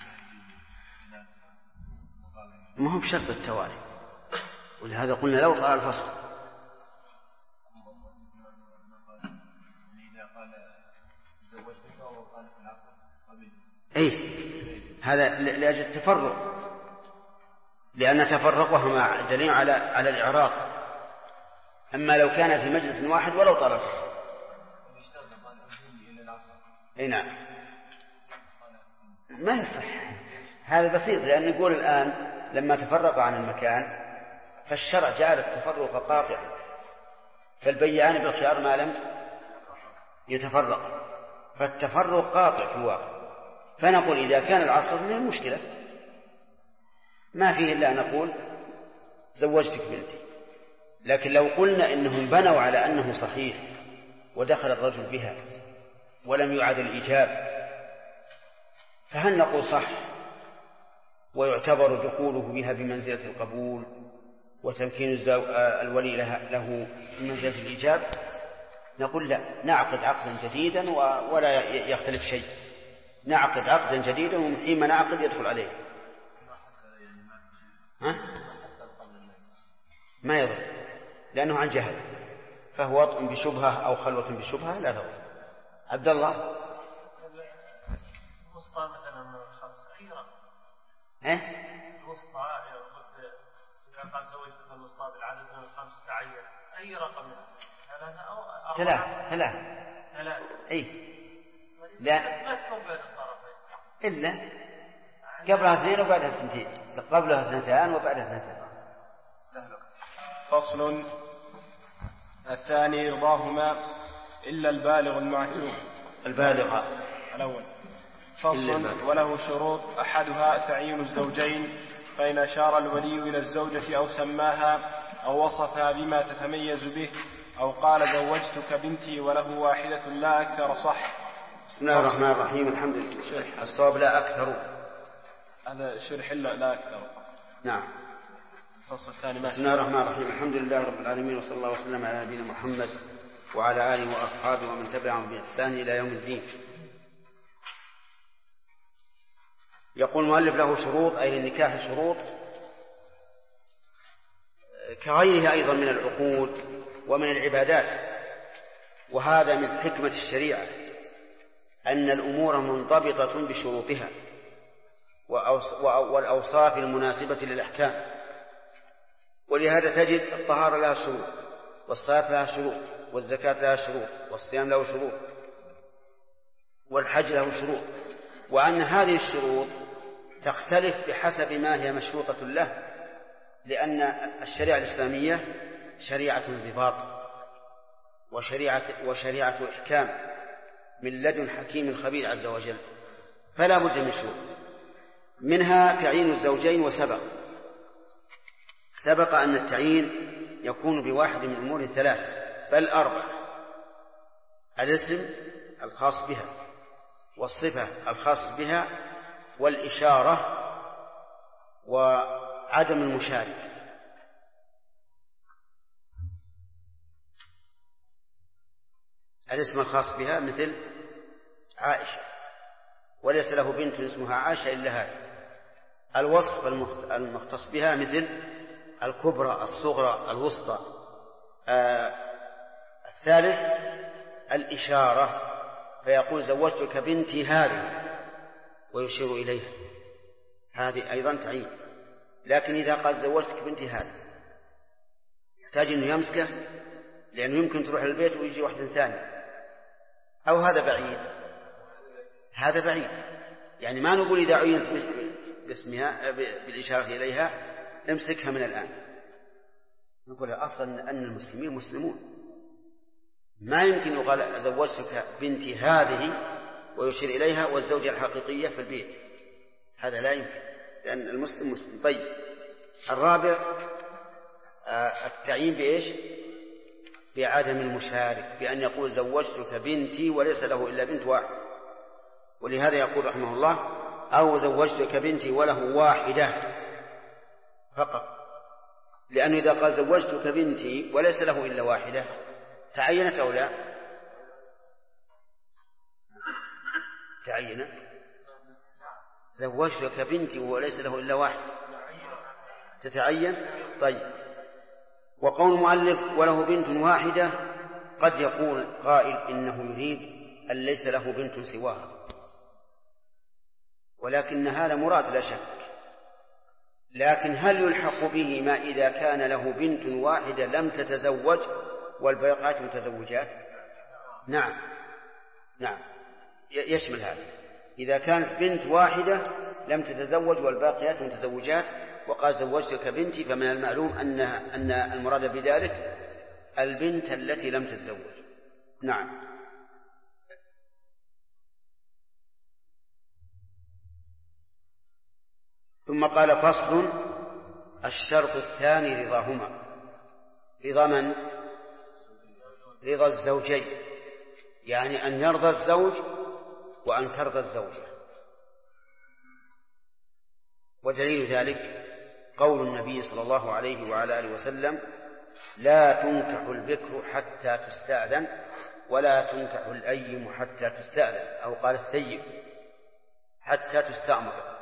S2: ما هو بشرط التوالي، ولهذا قلنا لو طال الفصل. أي هذا لأجل التفرق، لأن تفرقهما دليل على الإعراض. أما لو كان في مجلس واحد ولو طال الفصل. أي نعم. ما يصح هذا بسيط، لأن يقول الآن لما تفرق عن المكان فالشرع جعل التفرق قاطعا، فالبيعان بالخيار ما لم يتفرق، فالتفرق قاطع في الواقع. فنقول إذا كان العصر من المشكلة ما فيه إلا أن نقول زوجتك بنتي. لكن لو قلنا إنهم بنوا على أنه صحيح ودخل الرجل بها ولم يعد الإيجاب، فهل نقول صح ويعتبر دخوله بها بمنزلة القبول وتمكين الولي له بمنزلة الإيجاب؟ نقول لا، نعقد عقدا جديدا ولا يختلف شيء. نعقد عقدا جديدا، ومن حين ما نعقد يدخل عليه. ما يضر، لأنه عن جهل، فهو وطء بشبهة أو خلوة بشبهة لا تضر. عبد الله.
S7: الوسطى مثلا من الخمس أي رقم؟ الوسطى إذا قال زوجتك الوسطى بالعدد من الخمس تعين أي رقم؟
S2: ثلاث. أي لا،
S7: ما تكون بين الطرفين
S2: إلا قبلها 2 وبعدها 2، قبلها 2 وبعدها 2.
S8: فصل. الثاني رضاهما إلا البالغ المعتوه.
S2: البالغ
S8: الأول. فصل. وله شروط، أحدها تعيين الزوجين، فإن أشار الولي إلى الزوجة أو سماها أو وصفها بما تتميز به أو قال زوجتك بنتي وله واحدة لا أكثر صح.
S2: بسم الله الرحمن الرحيم. الحمد لله. الصواب لا أكثر.
S8: هذا شرح لا أكثر.
S2: نعم.
S8: الفصل الثاني.
S2: بسم الله الرحمن الرحيم. الحمد لله رب العالمين، وصلى الله وسلم على نبينا محمد وعلى آله وأصحابه ومن تبعهم بإحسان إلى يوم الدين. يقول المؤلف له شروط، أي للنكاح شروط كغيرها أيضا من العقود ومن العبادات. وهذا من حكمة الشريعة أن الأمور منضبطة بشروطها والأوصاف المناسبة للأحكام. ولهذا تجد الطهارة لها شروط، والصلاة لها شروط، والزكاة لها شروط، والصيام له شروط، والحج له شروط. وأن هذه الشروط تختلف بحسب ما هي مشروطة له، لأن الشريعة الإسلامية شريعة انضباط وشريعة إحكام من لدن حكيم خبير عز وجل، فلا بد من شروط، منها تعيين الزوجين. سبق أن التعيين يكون بواحد من أمور 3 بل 4: الاسم الخاص بها، والصفة الخاص بها، والإشارة، وعدم المشارك. الاسم الخاص بها مثل عائشة، وليس له بنت اسمها عائشة إلا هذا. الوصف المختص بها مثل الكبرى، الصغرى، الوسطى. الثالث الإشارة، فيقول زوجتك بنتي هذه ويشير إليها، هذه أيضا تعيين. لكن إذا قال زوجتك بنتي هذه يحتاج أنه يمسكه، لأنه يمكن تروح البيت ويجي واحد ثاني، أو هذا بعيد. يعني ما نقول إذا عينت باسمها بالإشارة إليها امسكها من الآن، نقول أصلا أن المسلمين مسلمون، ما يمكن يقال زوجتك بنتي هذه ويشير إليها والزوجة الحقيقية في البيت، هذا لا يمكن، لأن المسلم مسلم. طيب، الرابع التعيين بإيش؟ بعدم المشارك، بأن يقول زوجتك بنتي وليس له إلا بنت واحد. ولهذا يقول رحمه الله: أو زوجتك بنتي وله واحدة فقط، لأنه إذا قال زوجتك بنتي وليس له إلا واحدة تعينت أو لا؟ تعينت. زوجتك بنتي وليس له إلا واحد تتعين. طيب، وقول المؤلف وله بنت واحدة قد يقول قائل إنه يريد أن ليس له بنت سواها، ولكن هذا مراد لا شك. لكن هل يلحق به ما إذا كان له بنت واحدة لم تتزوج والباقيات متزوجات؟ نعم، يشمل هذا. إذا كانت بنت واحدة لم تتزوج والباقيات متزوجات وقال زوجتك بنتي، فمن المعلوم أن المراد بذلك البنت التي لم تتزوج. نعم. ثم قال: فصل: الشرط الثاني رضاهما. رضا من؟ رضا الزوجين، يعني أن يرضى الزوج وأن ترضى الزوجة. ودليل ذلك قول النبي صلى الله عليه وعلى آله وسلم: لا تنكح البكر حتى تستأذن ولا تنكح الأيم حتى تستأذن، أو قال الثيب حتى تستأمر.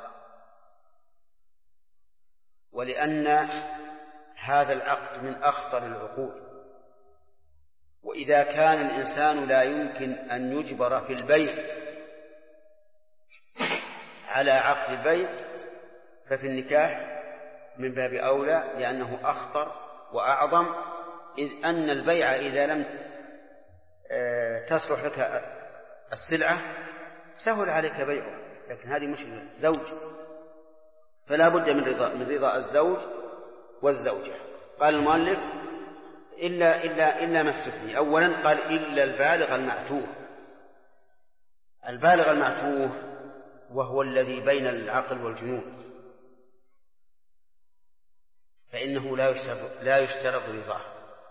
S2: ولأن هذا العقد من أخطر العقود، وإذا كان الإنسان لا يمكن أن يجبر في البيع على عقد البيع ففي النكاح من باب أولى، لأنه أخطر وأعظم، إذ أن البيع إذا لم تصلح لك السلعة سهل عليك بيعه، لكن هذه مشكلة زوج، فلا بد من رضا الزوج والزوجة. قال المؤلف: إلا ما استثني. أولا قال: إلا البالغ المعتوه. البالغ المعتوه وهو الذي بين العقل والجنون، فإنه لا يشترط رضاه.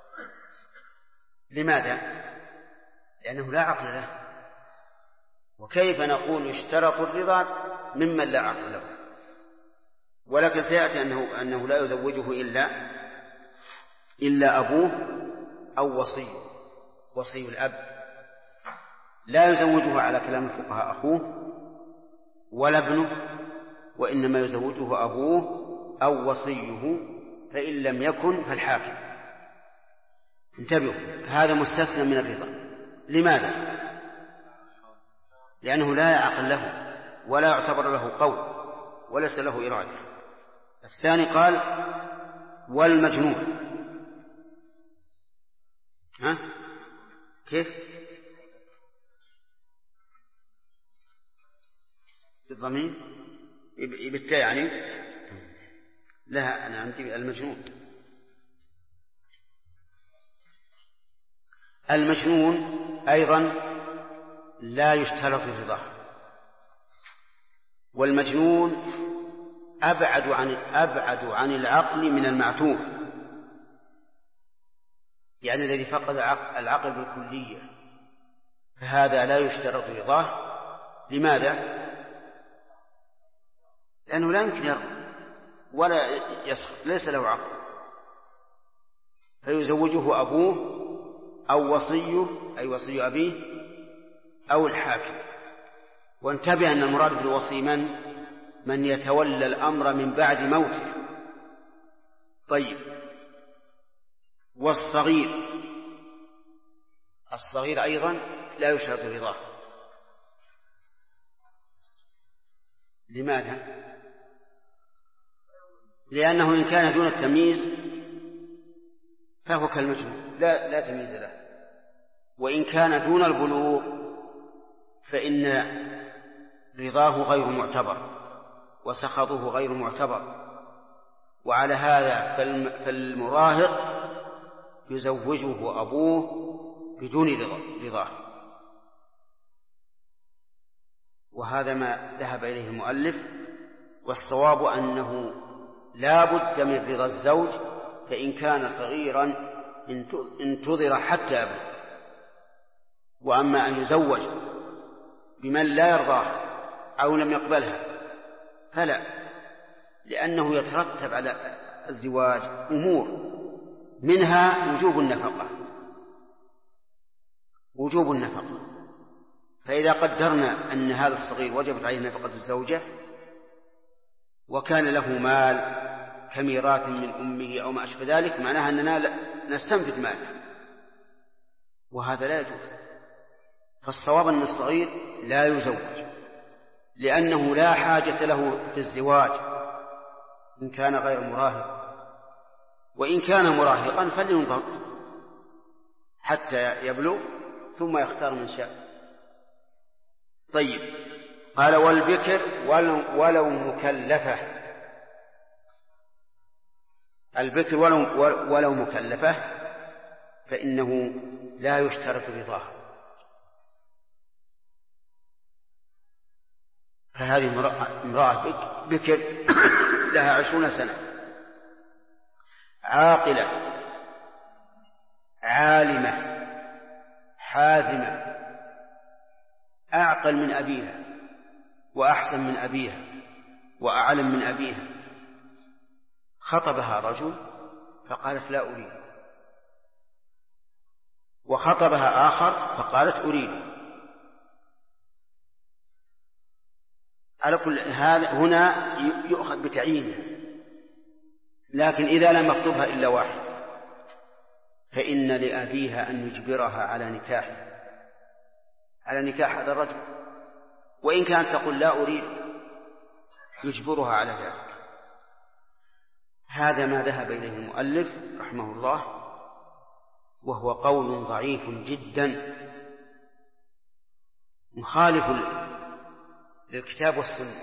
S2: لماذا؟ لأنه لا عقل له، وكيف نقول يشترط الرضا ممن لا عقل له؟ ولكن سيأتي أنه لا يزوجه إلا أبوه أو وصي الأب، لا يزوجه على كلام الفقهاء أخوه ولا ابنه، وإنما يزوجه أبوه أو وصيه، فإن لم يكن فالحاكم. انتبهوا، هذا مستثنى من الرضا. لماذا؟ لأنه لا يعقل له ولا يعتبر له قول وليس له إرادة. الثاني قال: والمجنون. كيف؟ بالضمير بالتاء يعني؟ لا، أنا عندي المجنون. المجنون أيضا لا يشترط رضاه، والمجنون أبعد عن العقل من المعتوه، يعني الذي فقد العقل بالكلية، فهذا لا يشترط رضاه. لماذا؟ لأنه لا يمكن يرضى ولا يسخط، ليس له عقل، فيزوجه أبوه أو وصيه أي وصي أبيه أو الحاكم. وانتبه أن المراد بالوصي من يتولى الأمر من بعد موته. طيب، الصغير أيضا لا يشترط رضاه. لماذا؟ لأنه إن كان دون التمييز فهو كالمجنون لا تمييز له، وإن كان دون البلوغ فإن رضاه غير معتبر وسخطه غير معتبر. وعلى هذا فالمراهق يزوجه أبوه بدون رضاه، وهذا ما ذهب إليه المؤلف. والصواب أنه لا بد من رضا الزوج، فإن كان صغيرا انتظر حتى يبلغ. وأما أن يزوج بمن لا يرضاه أو لم يقبلها فلا، لأنه يترتب على الزواج أمور، منها وجوب النفقة. فإذا قدرنا أن هذا الصغير وجبت عليه نفقة الزوجة وكان له مال كميراث من أمه أو ما أشبه ذلك، معناها أننا نستنفذ ماله، وهذا لا يجوز. فالصواب أن الصغير لا يزوج، لأنه لا حاجة له في الزواج إن كان غير مراهق، وإن كان مراهقا فلينظر حتى يبلغ ثم يختار من شاء. طيب، قال والبكر ولو مكلفة. البكر ولو مكلفة فإنه لا يشترط رضاها. فهذه امرأة بكر لها 20 سنة، عاقلة عالمة حازمة، أعقل من أبيها وأحسن من أبيها وأعلم من أبيها. خطبها رجل فقالت لا أريد، وخطبها آخر فقالت أريد. على كل هذا هنا يؤخذ بتعيينها، لكن إذا لم يخطبها إلا واحد فإن لأبيها أن يجبرها على نكاح هذا الرجل، وإن كانت تقول لا أريد يجبرها على ذلك. هذا ما ذهب إليه المؤلف رحمه الله، وهو قول ضعيف جدا مخالف للكتاب والسنة.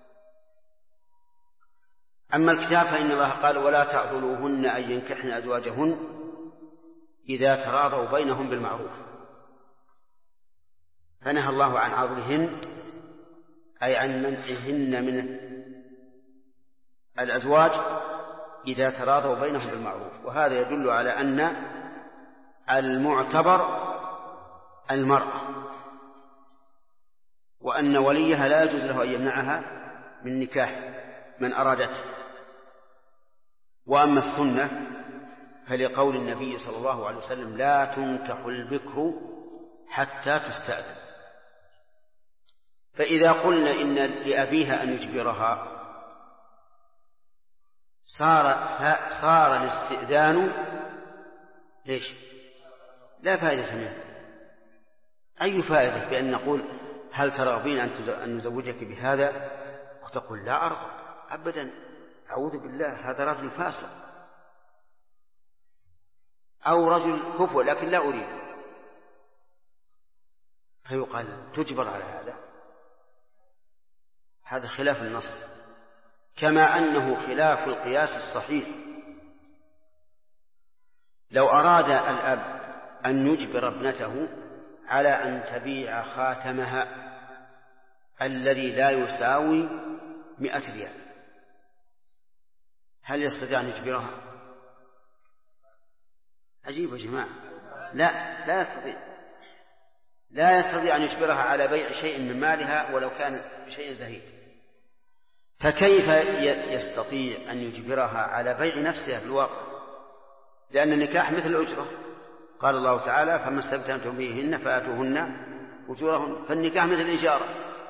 S2: أما الكتاب فإن الله قال ولا تعضلوهن أن ينكحن أزواجهن إذا تراضوا بينهم بالمعروف، فنهى الله عن عضلهن أي عن منعهن من الأزواج إذا تراضوا بينهم بالمعروف. وهذا يدل على أن المعتبر المرأة، وأن وليها لا يجوز له أن يمنعها من نكاح من أرادته. وأما السنة فلقول النبي صلى الله عليه وسلم لا تنكح البكر حتى تستأذن. فإذا قلنا إن لأبيها أن يجبرها صار الاستئذان ليش؟ لا فائدة منه. أي فائدة بأن نقول هل ترغبين أن نزوجك بهذا وتقول لا أرغب أبدا، أعوذ بالله، هذا رجل فاسق أو رجل كفو لكن لا أريد، فيقال تجبر على هذا خلاف النص، كما أنه خلاف القياس الصحيح. لو أراد الأب أن يجبر ابنته على أن تبيع خاتمها الذي لا يساوي 100 ريال، هل يستطيع أن يجبرها؟ عجيب يا جماعة. لا يستطيع أن يجبرها على بيع شيء من مالها ولو كان بشيء زهيد، فكيف يستطيع أن يجبرها على بيع نفسها في الواقع؟ لأن النكاح مثل الأجرة، قال الله تعالى فما استمتعتم بهن فآتوهن أجورهن، فالنكاح مثل الإجارة.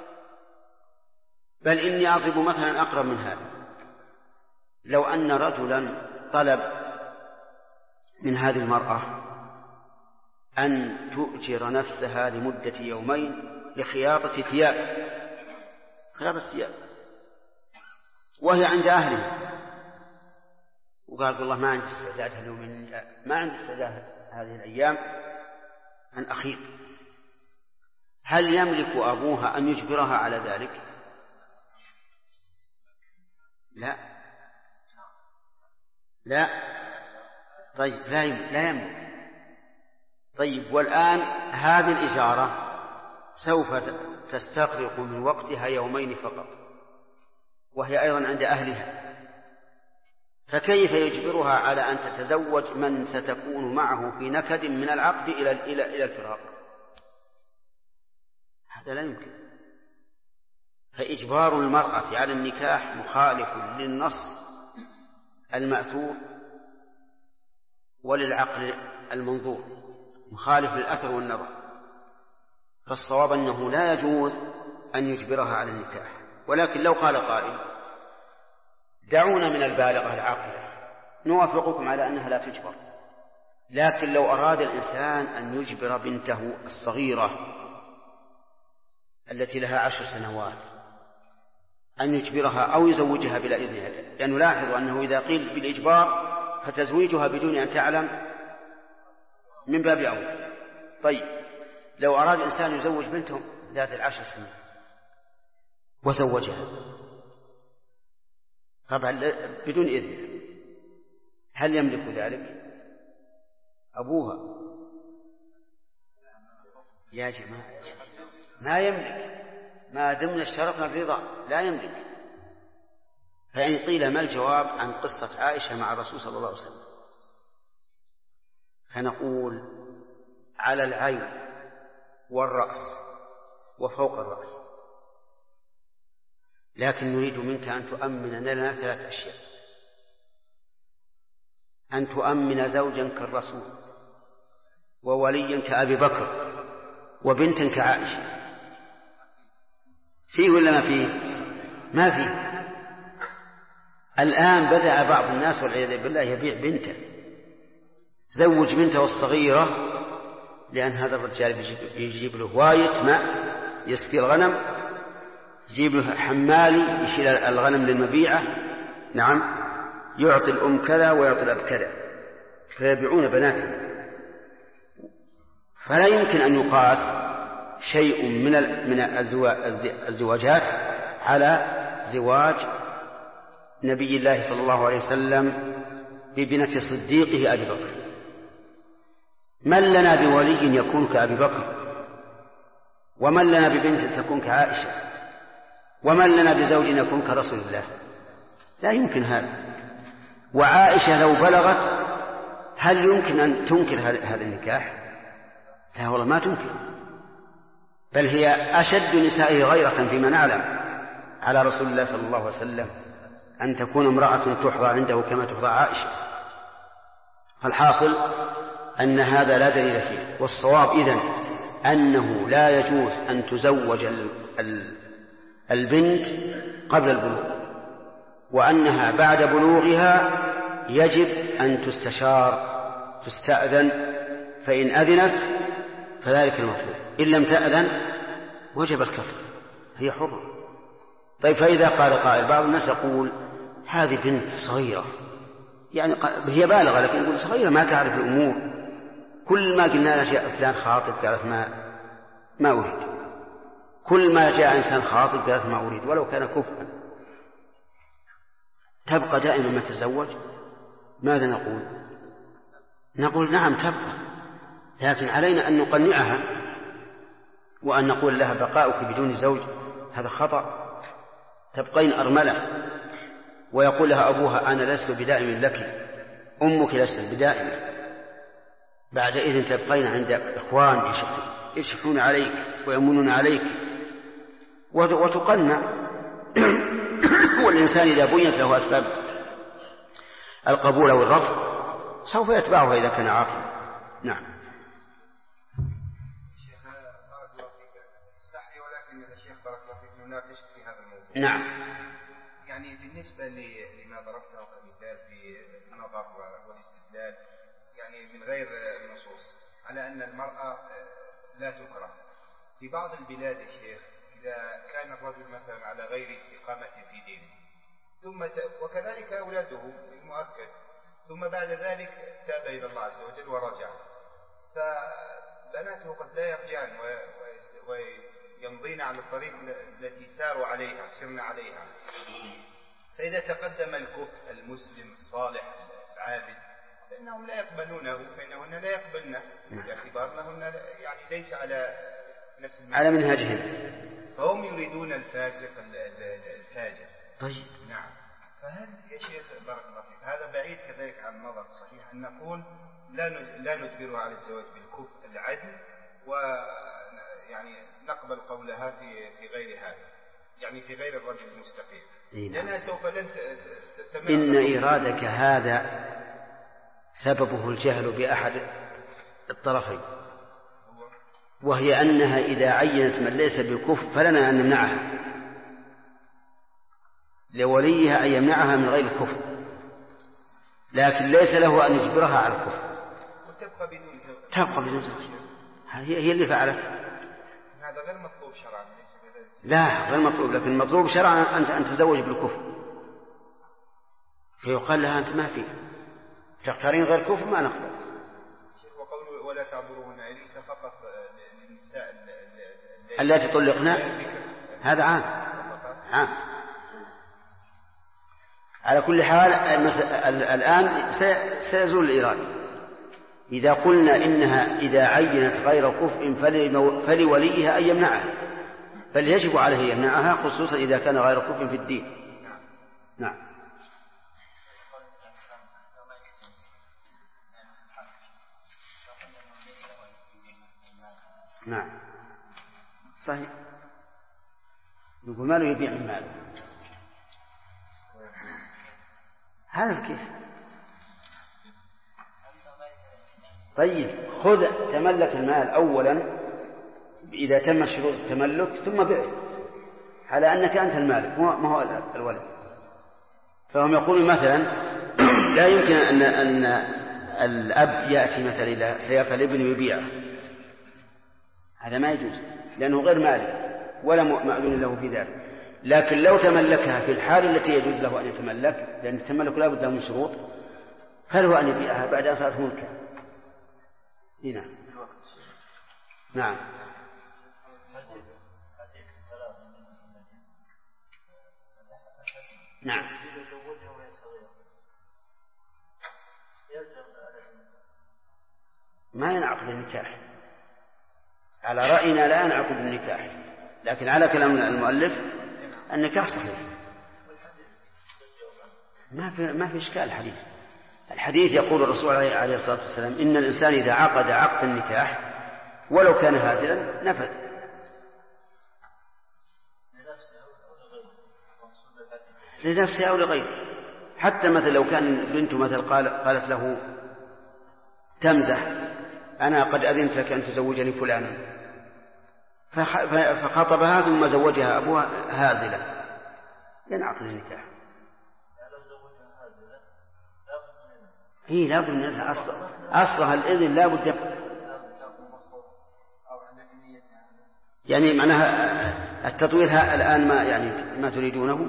S2: بل إني أضرب مثلا أقرب من هذا، لو أن رجلا طلب من هذه المرأة أن تؤجر نفسها لمدة يومين لخياطة ثياب، وهي عند أهلها، وقال والله ما عندي استعداد اليومين، ما عندي استعداد هذه الأيام أن أخيط، هل يملك أبوها أن يجبرها على ذلك؟ لا. طيب لا يملك. طيب والآن هذه الإجارة سوف تستغرق من وقتها يومين فقط، وهي أيضا عند أهلها، فكيف يجبرها على أن تتزوج من ستكون معه في نكد من العقد إلى الفراق؟ هذا لا يمكن. فإجبار المرأة على النكاح مخالف للنص المأثور وللعقل المنظور، مخالف للأثر والنظر، فالصواب أنه لا يجوز أن يجبرها على النكاح. ولكن لو قال قائل دعونا من البالغة العاقلة نوافقكم على أنها لا تجبر، لكن لو أراد الإنسان أن يجبر بنته الصغيرة التي لها 10 سنوات أن يجبرها أو يزوجها بلا إذنها، لأنه لاحظوا أنه إذا قيل بالإجبار فتزويجها بدون أن تعلم من باب أول. طيب لو أراد إنسان يزوج بنته ذات 10 سنين وزوجها طبعا بدون إذن، هل يملك ذلك أبوها؟ يا جماعة ما يملك، ما دمنا اشترطنا الرضا لا يملك. فإن قيل ما الجواب عن قصة عائشة مع الرسول صلى الله عليه وسلم، فنقول على العين والرأس وفوق الرأس، لكن نريد منك أن تؤمن لنا 3 أشياء: أن تؤمن زوجا كالرسول، ووليا كأبي بكر، وبنتا كعائشة. فيه ولا ما فيه؟ ما فيه. الآن بدأ بعض الناس والعياذ بالله يبيع بنته، زوج بنته الصغيرة لأن هذا الرجال يجيب له واية ماء يسقي الغنم، يجيب له حمالي يشيل الغنم للمبيعة، نعم، يعطي الأم كذا ويعطي الأب كذا، فيبيعون بناتهم. فلا يمكن أن يقاس شيء من الزواجات على زواج نبي الله صلى الله عليه وسلم ببنة صديقه أبي بكر. من لنا بولي يكون كأبي بكر، ومن لنا ببنت تكون كعائشة، ومن لنا بزوج يكون كرسول الله؟ لا يمكن هذا. وعائشة لو بلغت هل يمكن أن تنكر هذا النكاح؟ لا والله ما تنكر، بل هي أشد نسائه غيرة فيما نعلم على رسول الله صلى الله عليه وسلم، أن تكون امرأة تحظى عنده كما تحظى عائشة. فالحاصل أن هذا لا دليل فيه، والصواب إذن أنه لا يجوز أن تزوج البنت قبل البلوغ، وأنها بعد بلوغها يجب أن تستأذن، فإن أذنت فذلك المطلوب، إن لم تأذن وجب الكفر، هي حرة. طيب فإذا قال قائل، بعض الناس يقول هذه بنت صغيرة، يعني هي بالغة لكن يقول صغيرة ما تعرف الأمور، كل ما قلنا لها جاء فلان خاطب قالت ما أريد، كل ما جاء إنسان خاطب قالت ما أريد ولو كان كفءا، تبقى دائما ما تزوج. ماذا نقول؟ نقول نعم تبقى، لكن علينا أن نقنعها وأن نقول لها بقاؤك بدون زوج هذا خطأ، تبقين أرملة، ويقول لها أبوها أنا لست بدائم لك، أمك لست بدائم، بعد إذن تبقين عند إخوان يشحون عليك ويمنون عليك وتقنع. والإنسان إذا بينت له أسباب القبول والرفض سوف يتبعها إذا كان عاقلا. نعم.
S6: شيخ بارك الله فيك، اسمح لي ولكن الشيخ بارك الله فيك نناقش في هذا الموضوع.
S2: نعم.
S6: يعني بالنسبة لما ضربته كمثال في النظر والاستدلال يعني من غير النصوص على أن المرأة لا تكره في بعض البلاد يا شيخ، إذا كان الرجل مثلا على غير استقامة في دينه وكذلك أولاده المؤكد، ثم بعد ذلك تاب إلى الله عز وجل ورجع، فبناته قد لا يرجعن ويمضين على الطريق التي سرنا عليها. فإذا تقدم الكفء المسلم الصالح العابد فإنهم لا يقبلونه، فإنهن لا يقبلنه باعتبار أنهن يعني ليس على نفس
S2: على منهجهم،
S6: فهم يريدون الفاسق الفاجر.
S2: طيب.
S6: نعم. فهل يا شيخ بارك الله فيك هذا بعيد كذلك عن النظر الصحيح أن نقول لا نجبرها على الزواج بالكفء العدل ويعني نقبل قولها في غير هذا، يعني في غير الرجل المستقيم، لأنها سوف لن تستمر.
S2: إن إرادك هذا سببه الجهل بأحد الطرفين، وهي أنها إذا عينت من ليس بالكفر فلنا أن نمنعها، لوليها أن يمنعها من غير الكفر، لكن ليس له أن يجبرها على الكفر
S6: وتبقى بدون زوج.
S2: تبقى بدون زوج، هي اللي فعلت.
S6: هذا غير مطلوب شرعا ليس كذلك.
S2: لا غير مطلوب، لكن مطلوب شرعا أن تتزوج بالكفر، فيقال لها أنت ما في تختارين غير كفر ما نقبل.
S6: وقوله ولا تعبروهن ليس فقط للنساء
S2: التي طلقنا، هذا عام. على كل حال الآن سيزول الإرادة. إذا قلنا إنها إذا عينت غير كفء فلوليها أن يمنعها، بل يجب عليه يمنعها خصوصا إذا كان غير كفء في الدين. نعم. نعم صحيح، يقول ماله يبيع من ماله، هذا كيف؟ طيب خذ تملك المال أولا إذا تم شروط التملك ثم بيع على أنك أنت المالك ما هو الولد. فهم يقولون مثلا لا يمكن أن الأب يأتي مثلا إلى سياق الابن ويبيعه، هذا ما يجوز لأنه غير مالك ولا مأذون له في ذلك. لكن لو تملكها في الحال التي يجوز له أن يتملك، لأن التملك لا بد من شروط، فله أن يبيعها بعد أن صارت ملكا. نعم. نعم. نعم. ما ينعقد النكاح على رأينا، لا ينعقد النكاح، لكن على كلام المؤلف النكاح صحيح، ما في إشكال. الحديث يقول الرسول عليه الصلاة والسلام إن الإنسان إذا عقد عقد النكاح ولو كان هازلا نفذ. لنفسه أو لغيره، حتى مثلا لو كان بنته مثلا قالت له تمزح أنا قد أذنت لك أن تزوجني فلانا، فخطبها ثم زوجها أبوها هازلة، ينعقد النكاح. هي لا بد من أصلها الإذن لا بد، يعني معناها التطوير الآن ما يعني ما تريدونه.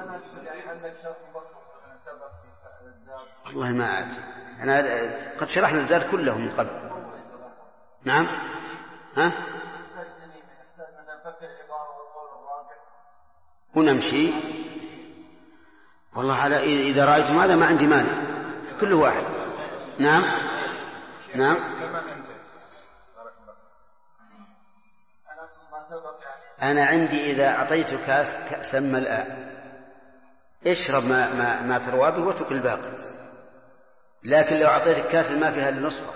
S2: والله ما عاد، أنا قد شرحنا الزاد كله من قبل. نعم. ها ونمشي والله على إذا رأيتم هذا ما عندي مانع، كل واحد. نعم. نعم. أنا عندي إذا أعطيت كأسا ملأ اشرب ما تروى به واترك الباقي، لكن لو أعطيتك كاس ما فيها إلا نصفه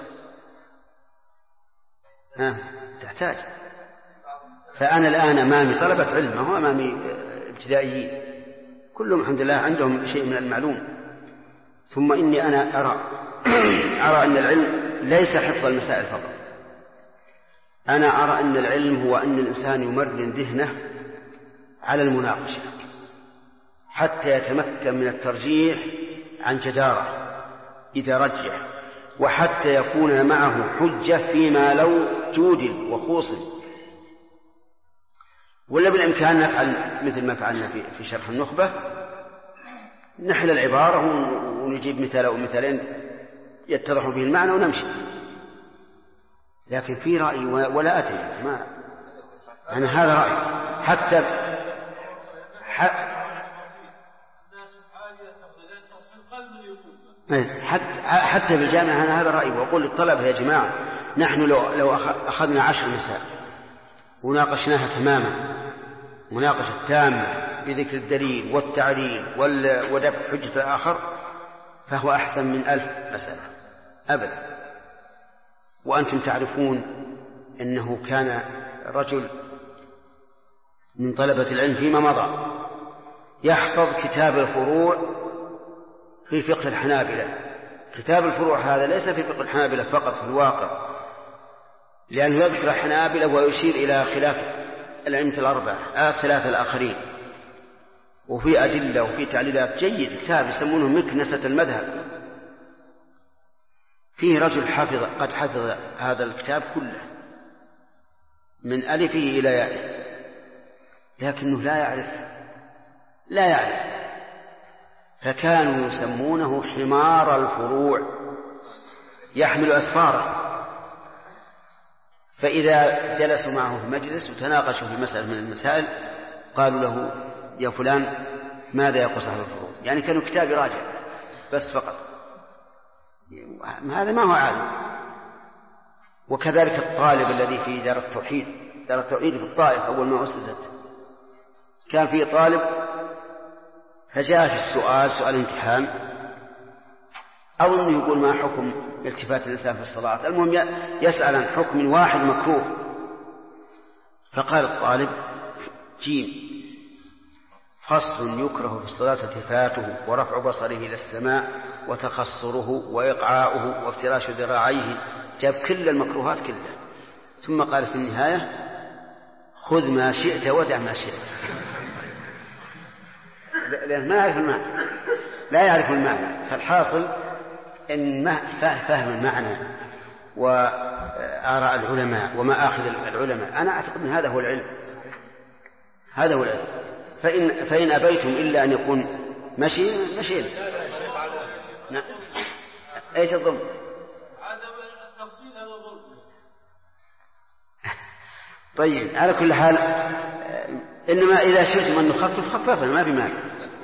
S2: تحتاج. فأنا الآن أمامي طلبة علم، هو أمامي ابتدائيين كلهم الحمد لله عندهم شيء من المعلوم. ثم إني أنا أرى أن العلم ليس حفظ المسائل فقط، أنا أرى أن العلم هو أن الإنسان يمرن ذهنه على المناقشة حتى يتمكن من الترجيح عن جدارة إذا رجح، وحتى يكون معه حجة فيما لو جودل وخوصل. ولا بالإمكان نفعل مثل ما فعلنا في شرح النخبة، نحل العبارة ونجيب مثال أو مثالين يتضح به المعنى ونمشي. لكن في رأي ولا أدري ما أنا هذا رأي حتى بالجامعة أنا هذا رأيي، وأقول للطلبة يا جماعة نحن لو أخذنا 10 مسائل وناقشناها تماما مناقشة تامة بذكر الدليل والتعليل ودفع حجة الآخر فهو أحسن من 1000 مسألة أبدا. وأنتم تعرفون أنه كان رجل من طلبة العلم فيما مضى يحفظ كتاب الفروع في فقه الحنابلة. كتاب الفروع هذا ليس في فقه الحنابلة فقط في الواقع، لأنه يذكر الحنابلة ويشير إلى خلاف الأئمة الأربعة الثلاثة الآخرين، وفي أدلة وفي تعليلات. جيد، كتاب يسمونه مكنسة المذهب. فيه رجل قد حفظ هذا الكتاب كله من ألفه إلى يائه، لكنه لا يعرف فكانوا يسمونه حمار الفروع، يحمل أسفاره. فإذا جلسوا معه في مجلس وتناقشوا في مسألة من المسائل قالوا له يا فلان ماذا يقول صاحب الفروع؟ يعني كانوا كتاب راجع بس فقط، هذا ما هو عالم. وكذلك الطالب الذي في دار التوحيد في الطائف أول ما أسست، كان فيه طالب فجاء في السؤال سؤال امتحان أظن يقول ما حكم التفات الإنسان في الصلاة، المهم يسأل عن حكم واحد مكروه. فقال الطالب جيم فصل يكره في الصلاة التفاته ورفع بصره إلى السماء وتخصره وإقعاؤه وافتراش ذراعيه، جاب كل المكروهات كلها، ثم قال في النهاية خذ ما شئت ودع ما شئت. لأنه ما يعرف المعنى، لا يعرف المعنى. فالحاصل إن فهم المعنى وآراء العلماء ومآخذ العلماء، أنا أعتقد أن هذا هو العلم، هذا هو العلم. فإن أبيتم إلا أن يكون مشينا. نعم. ايش الضم؟
S7: عدم التفصيل هذا ضم.
S2: طيب على كل حال إنما إذا شئتم أن نخفف خففنا ما في مانع.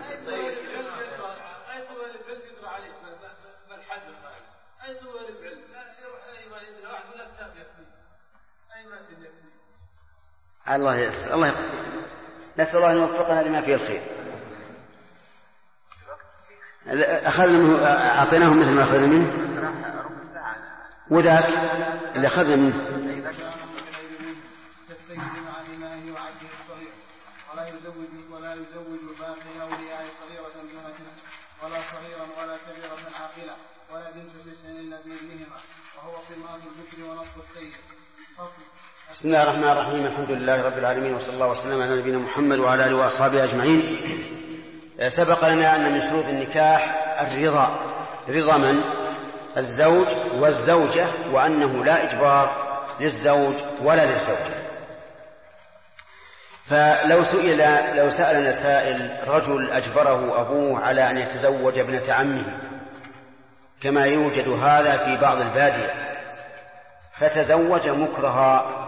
S2: الله يسر، الله يقول. نسأل الله أن يوفقنا لما فيه الخير. أخذنا منه أعطيناهم مثل ما أخذنا منه، وذاك اللي أخذنا منه
S4: كالسيد مع الإمام وعبده الصغير، ولا يزوج باقي أولياء صغيرة دون جنس، ولا صغيرا ولا كبيرة عاقلة، ولا بنت تسع إلا بإذنهما، وهو قمام الذكر ونصف السيد.
S2: بسم الله الرحمن الرحيم. الحمد لله رب العالمين، وصلى الله وسلم على نبينا محمد وعلى آله وأصحابه أجمعين. سبق لنا أن من شروط النكاح الرضا، رضا من؟ الزوج والزوجة، وأنه لا إجبار للزوج ولا للزوجة. فلو سألنا سائل رجل أجبره أبوه على أن يتزوج ابنة عمه كما يوجد هذا في بعض البادية، فتزوج مكرها،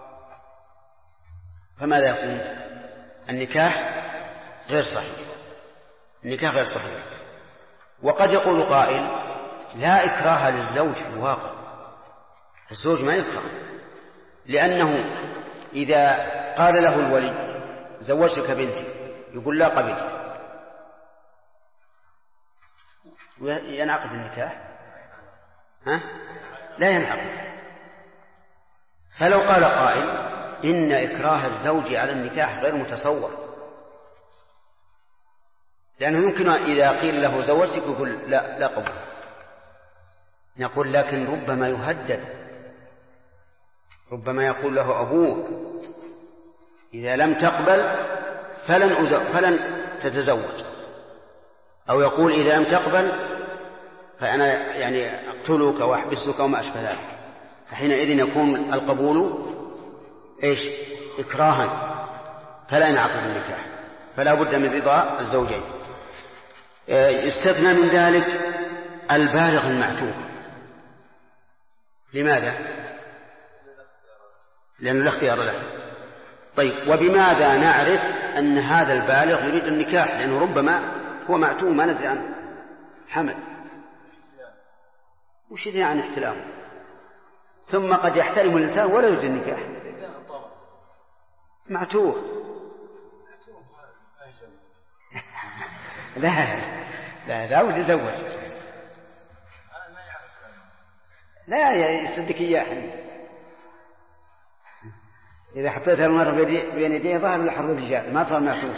S2: فماذا يكون؟ النكاح غير صحيح، النكاح غير صحيح. وقد يقول قائل لا إكراه للزوج في الواقع، الزوج ما يكره، لأنه إذا قال له الولي زوجتك بنتي، يقول لا قبلت، ينعقد النكاح؟ لا ينعقد. فلو قال قائل إن إكراه الزوج على النكاح غير متصور، لأنه يمكن إذا قيل له زوجتك يقول لا قبل، نقول لكن ربما يهدد، ربما يقول له أبوه إذا لم تقبل فلن تتزوج، أو يقول إذا لم تقبل فأنا يعني أقتلك وأحبسك وما أشبه ذلك، فحينئذ يكون القبول إيش؟ إكراها، فلا ينعقد النكاح، فلا بد من رضا الزوجين. يستثنى من ذلك البالغ المعتوه. لماذا؟ لأنه لا اختيار له. طيب، وبماذا نعرف أن هذا البالغ يريد النكاح؟ لأنه ربما هو معتوه ما ندري عنه، حمل، وش يدري عن احتلامه، ثم قد يحترم الإنسان ولا يريد النكاح، معتوه. لا بد يزوج، لا يصدق إياه. إذا حطيتها المرة بين يديه ظهر الحرب الرجال، ما صار معتوه.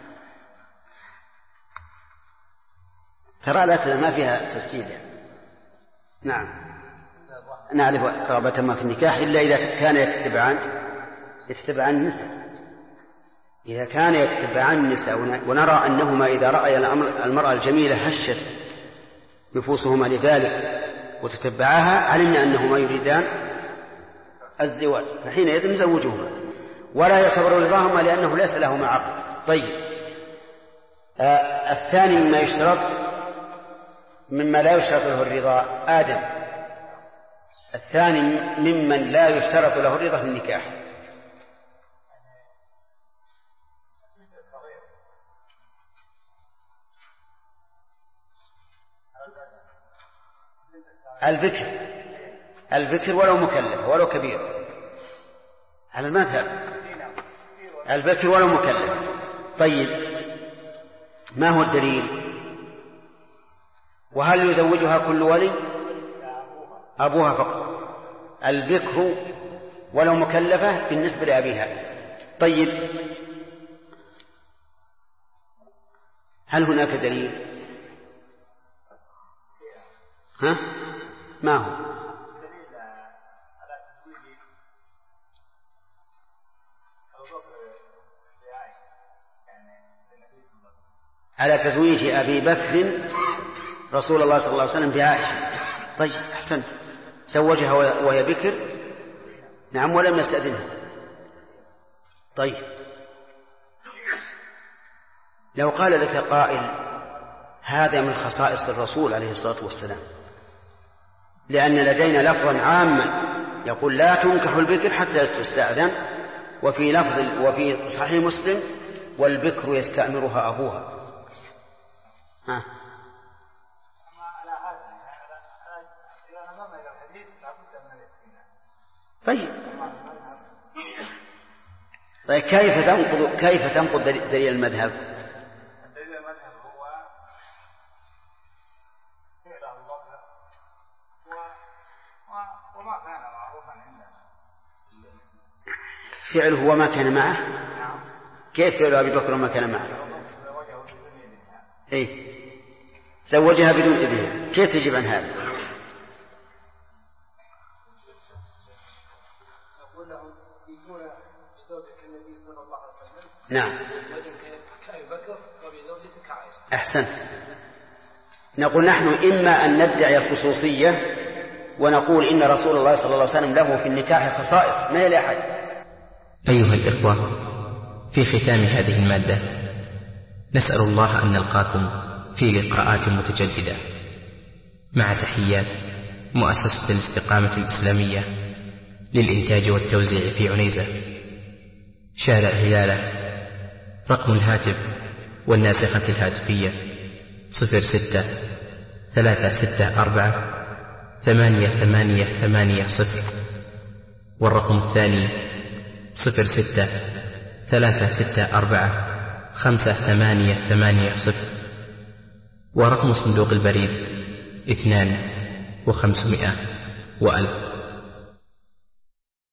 S2: ترى الأسئلة ما فيها تسجيل يعني. نعم، نعرف رغبة ما في النكاح إلا إذا كان يتتبعان النساء. إذا كان يتتبعان النساء ونرى أنهما إذا رأي المرأة الجميلة هشت نفوسهما لذلك وتتبعاها، علمنا أنهما يريدان الزواج، فحينئذ نزوجهما ولا يعتبر رضاهما لأنه ليس لهما عقد. طيب، الثاني مما لا يشترط له الرضا آدم. الثاني ممن لا يشترط له الرضا في النكاح. البكر ولو مكلف ولو كبير، على المذهب البكر ولو مكلف. طيب، ما هو الدليل؟ وهل يزوجها كل ولي؟ أبوها فقط. البكر ولو مكلفة بالنسبة لأبيها. طيب، هل هناك دليل؟ ما هو؟ على تزويج أبي بكر رسول الله صلى الله عليه وسلم بعائشة. طيب، أحسن، زوجها وهي بكر، نعم، ولم يستأذنها. طيب، لو قال لك قائل هذا من خصائص الرسول عليه الصلاة والسلام، لأن لدينا لفظا عاما يقول لا تنكح البكر حتى تستأذن، وفي لفظ وفي صحيح مسلم والبكر يستأمرها أبوها. طيب، كيف تنقض دليل المذهب؟
S6: دليل المذهب هو فعل أبو بكر وما كان معروفا عنده.
S2: فعله وما كان معه؟ كيف فعل أبي بكر وما كان معه؟ زوجها بدون إذنها. كيف تجيب عن هذا؟ نعم، أحسن. نقول نحن إما أن ندعي الخصوصية ونقول إن رسول الله صلى الله عليه وسلم له في النكاح خصائص ما لأحد.
S1: أيها الإخوة، في ختام هذه المادة نسأل الله أن نلقاكم في لقاءات متجددة، مع تحيات مؤسسة الاستقامة الإسلامية للإنتاج والتوزيع في عنيزة، شارع هلالة. رقم الهاتف والناسخة الهاتفية 06-364-8880، والرقم الثاني 06 3645880. ورقم صندوق البريد 2500 و1000.